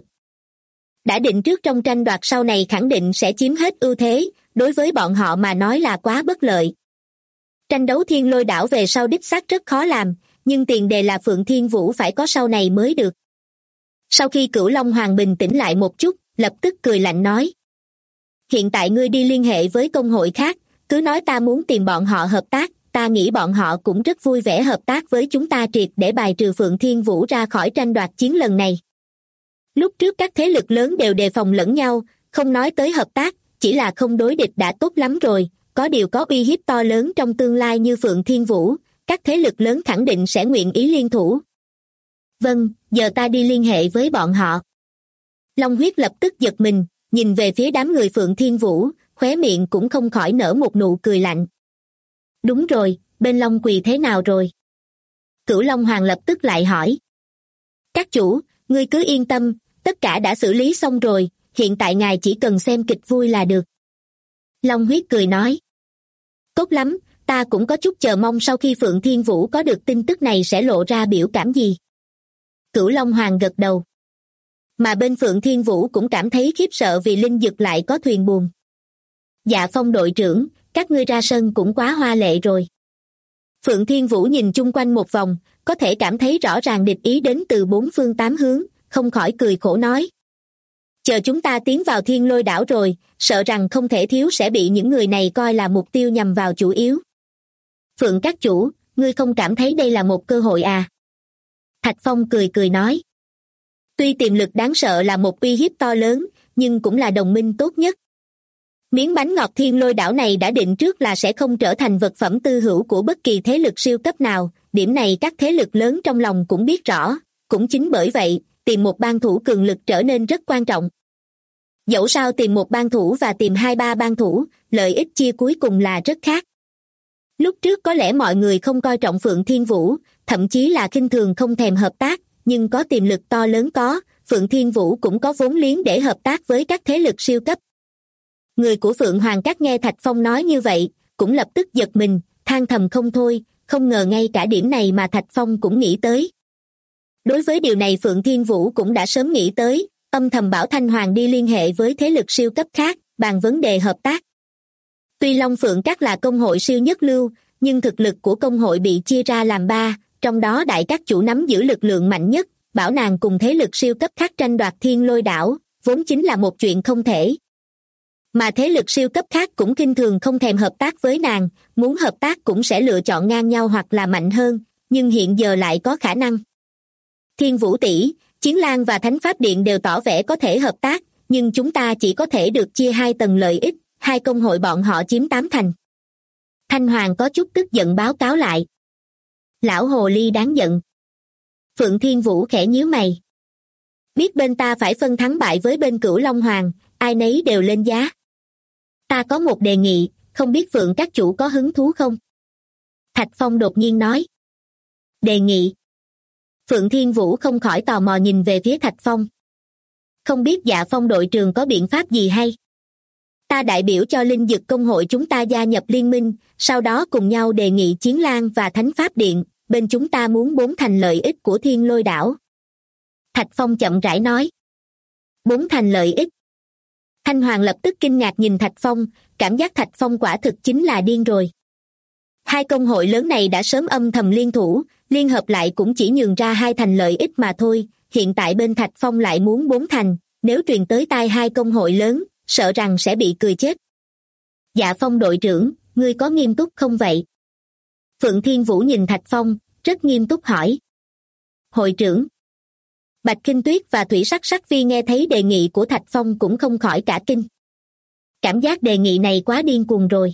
Đã định trước trong tranh đoạt sau này khẳng định sẽ chiếm hết ưu thế, đối với bọn họ mà nói là quá bất lợi. Tranh đấu Thiên Lôi Đảo về sau đích xác rất khó làm, nhưng tiền đề là Phượng Thiên Vũ phải có sau này mới được. Sau khi Cửu Long Hoàng bình tĩnh lại một chút, lập tức cười lạnh nói. Hiện tại ngươi đi liên hệ với công hội khác, cứ nói ta muốn tìm bọn họ hợp tác, ta nghĩ bọn họ cũng rất vui vẻ hợp tác với chúng ta triệt để bài trừ Phượng Thiên Vũ ra khỏi tranh đoạt chiến lần này. Lúc trước các thế lực lớn đều đề phòng lẫn nhau, không nói tới hợp tác, chỉ là không đối địch đã tốt lắm rồi, có điều có uy hiếp to lớn trong tương lai như Phượng Thiên Vũ, các thế lực lớn khẳng định sẽ nguyện ý liên thủ. Vâng, giờ ta đi liên hệ với bọn họ. Long Huyết lập tức giật mình, nhìn về phía đám người Phượng Thiên Vũ, khóe miệng cũng không khỏi nở một nụ cười lạnh. Đúng rồi, bên Long Quỳ thế nào rồi? Cửu Long Hoàng lập tức lại hỏi. Các chủ, ngươi cứ yên tâm, tất cả đã xử lý xong rồi, hiện tại ngài chỉ cần xem kịch vui là được. Long Huyết cười nói. Tốt lắm, ta cũng có chút chờ mong sau khi Phượng Thiên Vũ có được tin tức này sẽ lộ ra biểu cảm gì. Cửu Long Hoàng gật đầu. Mà bên Phượng Thiên Vũ cũng cảm thấy khiếp sợ vì linh dực lại có thuyền buồm. Dạ Phong đội trưởng, các ngươi ra sân cũng quá hoa lệ rồi. Phượng Thiên Vũ nhìn chung quanh một vòng, có thể cảm thấy rõ ràng địch ý đến từ bốn phương tám hướng, không khỏi cười khổ nói. Chờ chúng ta tiến vào Thiên Lôi Đảo rồi, sợ rằng không thể thiếu sẽ bị những người này coi là mục tiêu nhằm vào chủ yếu. Phượng các chủ, ngươi không cảm thấy đây là một cơ hội à? Thạch Phong cười cười nói. Tuy tiềm lực đáng sợ là một uy hiếp to lớn, nhưng cũng là đồng minh tốt nhất. Miếng bánh ngọt Thiên Lôi Đảo này đã định trước là sẽ không trở thành vật phẩm tư hữu của bất kỳ thế lực siêu cấp nào, điểm này các thế lực lớn trong lòng cũng biết rõ, cũng chính bởi vậy, tìm một ban thủ cường lực trở nên rất quan trọng. Dẫu sao tìm một ban thủ và tìm 2-3 ban thủ, lợi ích chia cuối cùng là rất khác. Lúc trước có lẽ mọi người không coi trọng Phượng Thiên Vũ, thậm chí là khinh thường không thèm hợp tác, nhưng có tiềm lực to lớn Phượng Thiên Vũ cũng có vốn liếng để hợp tác với các thế lực siêu cấp. Người của Phượng Hoàng Các nghe Thạch Phong nói như vậy, cũng lập tức giật mình, than thầm không thôi, không ngờ ngay cả điểm này mà Thạch Phong cũng nghĩ tới. Đối với điều này Phượng Thiên Vũ cũng đã sớm nghĩ tới, âm thầm bảo Thanh Hoàng đi liên hệ với thế lực siêu cấp khác, bàn vấn đề hợp tác. Tuy Long Phượng Các là công hội siêu nhất lưu, nhưng thực lực của công hội bị chia ra làm ba, trong đó đại các chủ nắm giữ lực lượng mạnh nhất, bảo nàng cùng thế lực siêu cấp khác tranh đoạt Thiên Lôi Đảo, vốn chính là một chuyện không thể. Mà thế lực siêu cấp khác cũng kinh thường không thèm hợp tác với nàng, muốn hợp tác cũng sẽ lựa chọn ngang nhau hoặc là mạnh hơn, nhưng hiện giờ lại có khả năng. Thiên Vũ tỷ, Chiến Lang và Thánh Pháp Điện đều tỏ vẻ có thể hợp tác, nhưng chúng ta chỉ có thể được chia 2 tầng lợi ích, 2 công hội bọn họ chiếm 8 thành. Thanh Hoàng có chút tức giận báo cáo lại. Lão hồ ly đáng giận. Phượng Thiên Vũ khẽ nhíu mày. Biết bên ta phải phân thắng bại với bên Cửu Long Hoàng, ai nấy đều lên giá. Ta có một đề nghị, không biết Phượng các chủ có hứng thú không? Thạch Phong đột nhiên nói. Đề nghị. Phượng Thiên Vũ không khỏi tò mò nhìn về phía Thạch Phong. Không biết Dạ Phong đội trưởng có biện pháp gì hay? Ta đại biểu cho Linh Dực công hội chúng ta gia nhập liên minh, sau đó cùng nhau đề nghị Chiến Lang và Thánh Pháp Điện, bên chúng ta muốn 4 thành lợi ích của Thiên Lôi Đảo. Thạch Phong chậm rãi nói. 4 thành lợi ích. Thanh Hoàng lập tức kinh ngạc nhìn Thạch Phong, cảm giác Thạch Phong quả thực chính là điên rồi. 2 công hội lớn này đã sớm âm thầm liên thủ, liên hợp lại cũng chỉ nhường ra 2 thành lợi ích mà thôi, hiện tại bên Thạch Phong lại muốn 4 thành, nếu truyền tới tai 2 công hội lớn, sợ rằng sẽ bị cười chết. Dạ Phong đội trưởng, ngươi có nghiêm túc không vậy? Phượng Thiên Vũ nhìn Thạch Phong, rất nghiêm túc hỏi. Hội trưởng. Bạch Kinh Tuyết và Thủy Sắc Sắc Vi nghe thấy đề nghị của Thạch Phong cũng không khỏi cả kinh. Cảm giác đề nghị này quá điên cuồng rồi.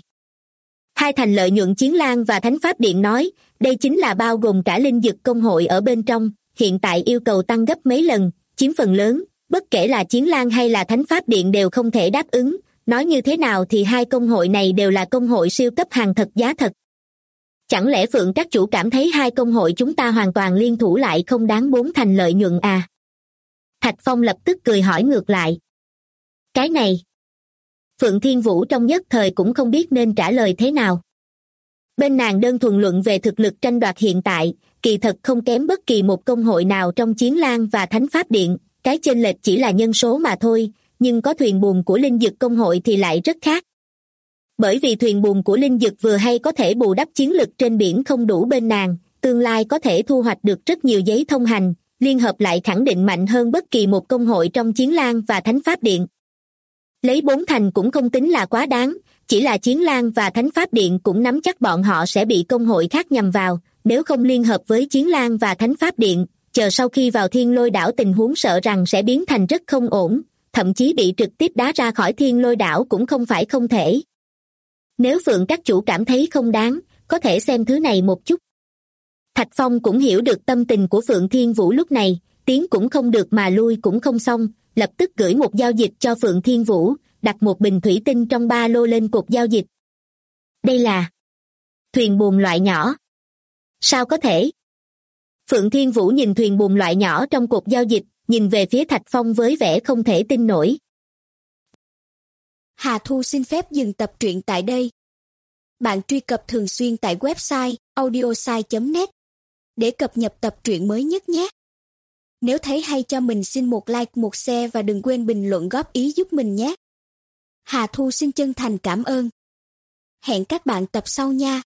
2 thành lợi nhuận Chiến Lang và Thánh Pháp Điện nói, đây chính là bao gồm cả Linh Dực công hội ở bên trong, hiện tại yêu cầu tăng gấp mấy lần, chiếm phần lớn, bất kể là Chiến Lang hay là Thánh Pháp Điện đều không thể đáp ứng, nói như thế nào thì 2 công hội này đều là công hội siêu cấp hàng thật giá thật. Chẳng lẽ Phượng các chủ cảm thấy 2 công hội chúng ta hoàn toàn liên thủ lại không đáng 4 thành lợi nhuận à? Thạch Phong lập tức cười hỏi ngược lại. Cái này. Phượng Thiên Vũ trong nhất thời cũng không biết nên trả lời thế nào. Bên nàng đơn thuần luận về thực lực tranh đoạt hiện tại, kỳ thật không kém bất kỳ một công hội nào trong Chiến Lang và Thánh Pháp Điện, cái chênh lệch chỉ là nhân số mà thôi, nhưng có thuyền buồm của Linh Dực công hội thì lại rất khác. Bởi vì thuyền buồm của Linh Dực vừa hay có thể bù đắp chiến lực trên biển không đủ bên nàng, tương lai có thể thu hoạch được rất nhiều giấy thông hành, liên hợp lại khẳng định mạnh hơn bất kỳ một công hội trong Chiến Lang và Thánh Pháp Điện. Lấy 4 thành cũng không tính là quá đáng, chỉ là Chiến Lang và Thánh Pháp Điện cũng nắm chắc bọn họ sẽ bị công hội khác nhằm vào, nếu không liên hợp với Chiến Lang và Thánh Pháp Điện, chờ sau khi vào Thiên Lôi Đảo tình huống sợ rằng sẽ biến thành rất không ổn, thậm chí bị trực tiếp đá ra khỏi Thiên Lôi Đảo cũng không phải không thể. Nếu Phượng các chủ cảm thấy không đáng, có thể xem thứ này một chút. Thạch Phong cũng hiểu được tâm tình của Phượng Thiên Vũ lúc này, tiến cũng không được mà lui cũng không xong, lập tức gửi một giao dịch cho Phượng Thiên Vũ, đặt một bình thủy tinh trong ba lô lên cột giao dịch. Đây là thuyền buồm loại nhỏ. Sao có thể? Phượng Thiên Vũ nhìn thuyền buồm loại nhỏ trong cột giao dịch, nhìn về phía Thạch Phong với vẻ không thể tin nổi. Hà Thu xin phép dừng tập truyện tại đây. Bạn truy cập thường xuyên tại website audiosai.net để cập nhật tập truyện mới nhất nhé. Nếu thấy hay cho mình xin một like, một share và đừng quên bình luận góp ý giúp mình nhé. Hà Thu xin chân thành cảm ơn. Hẹn các bạn tập sau nha.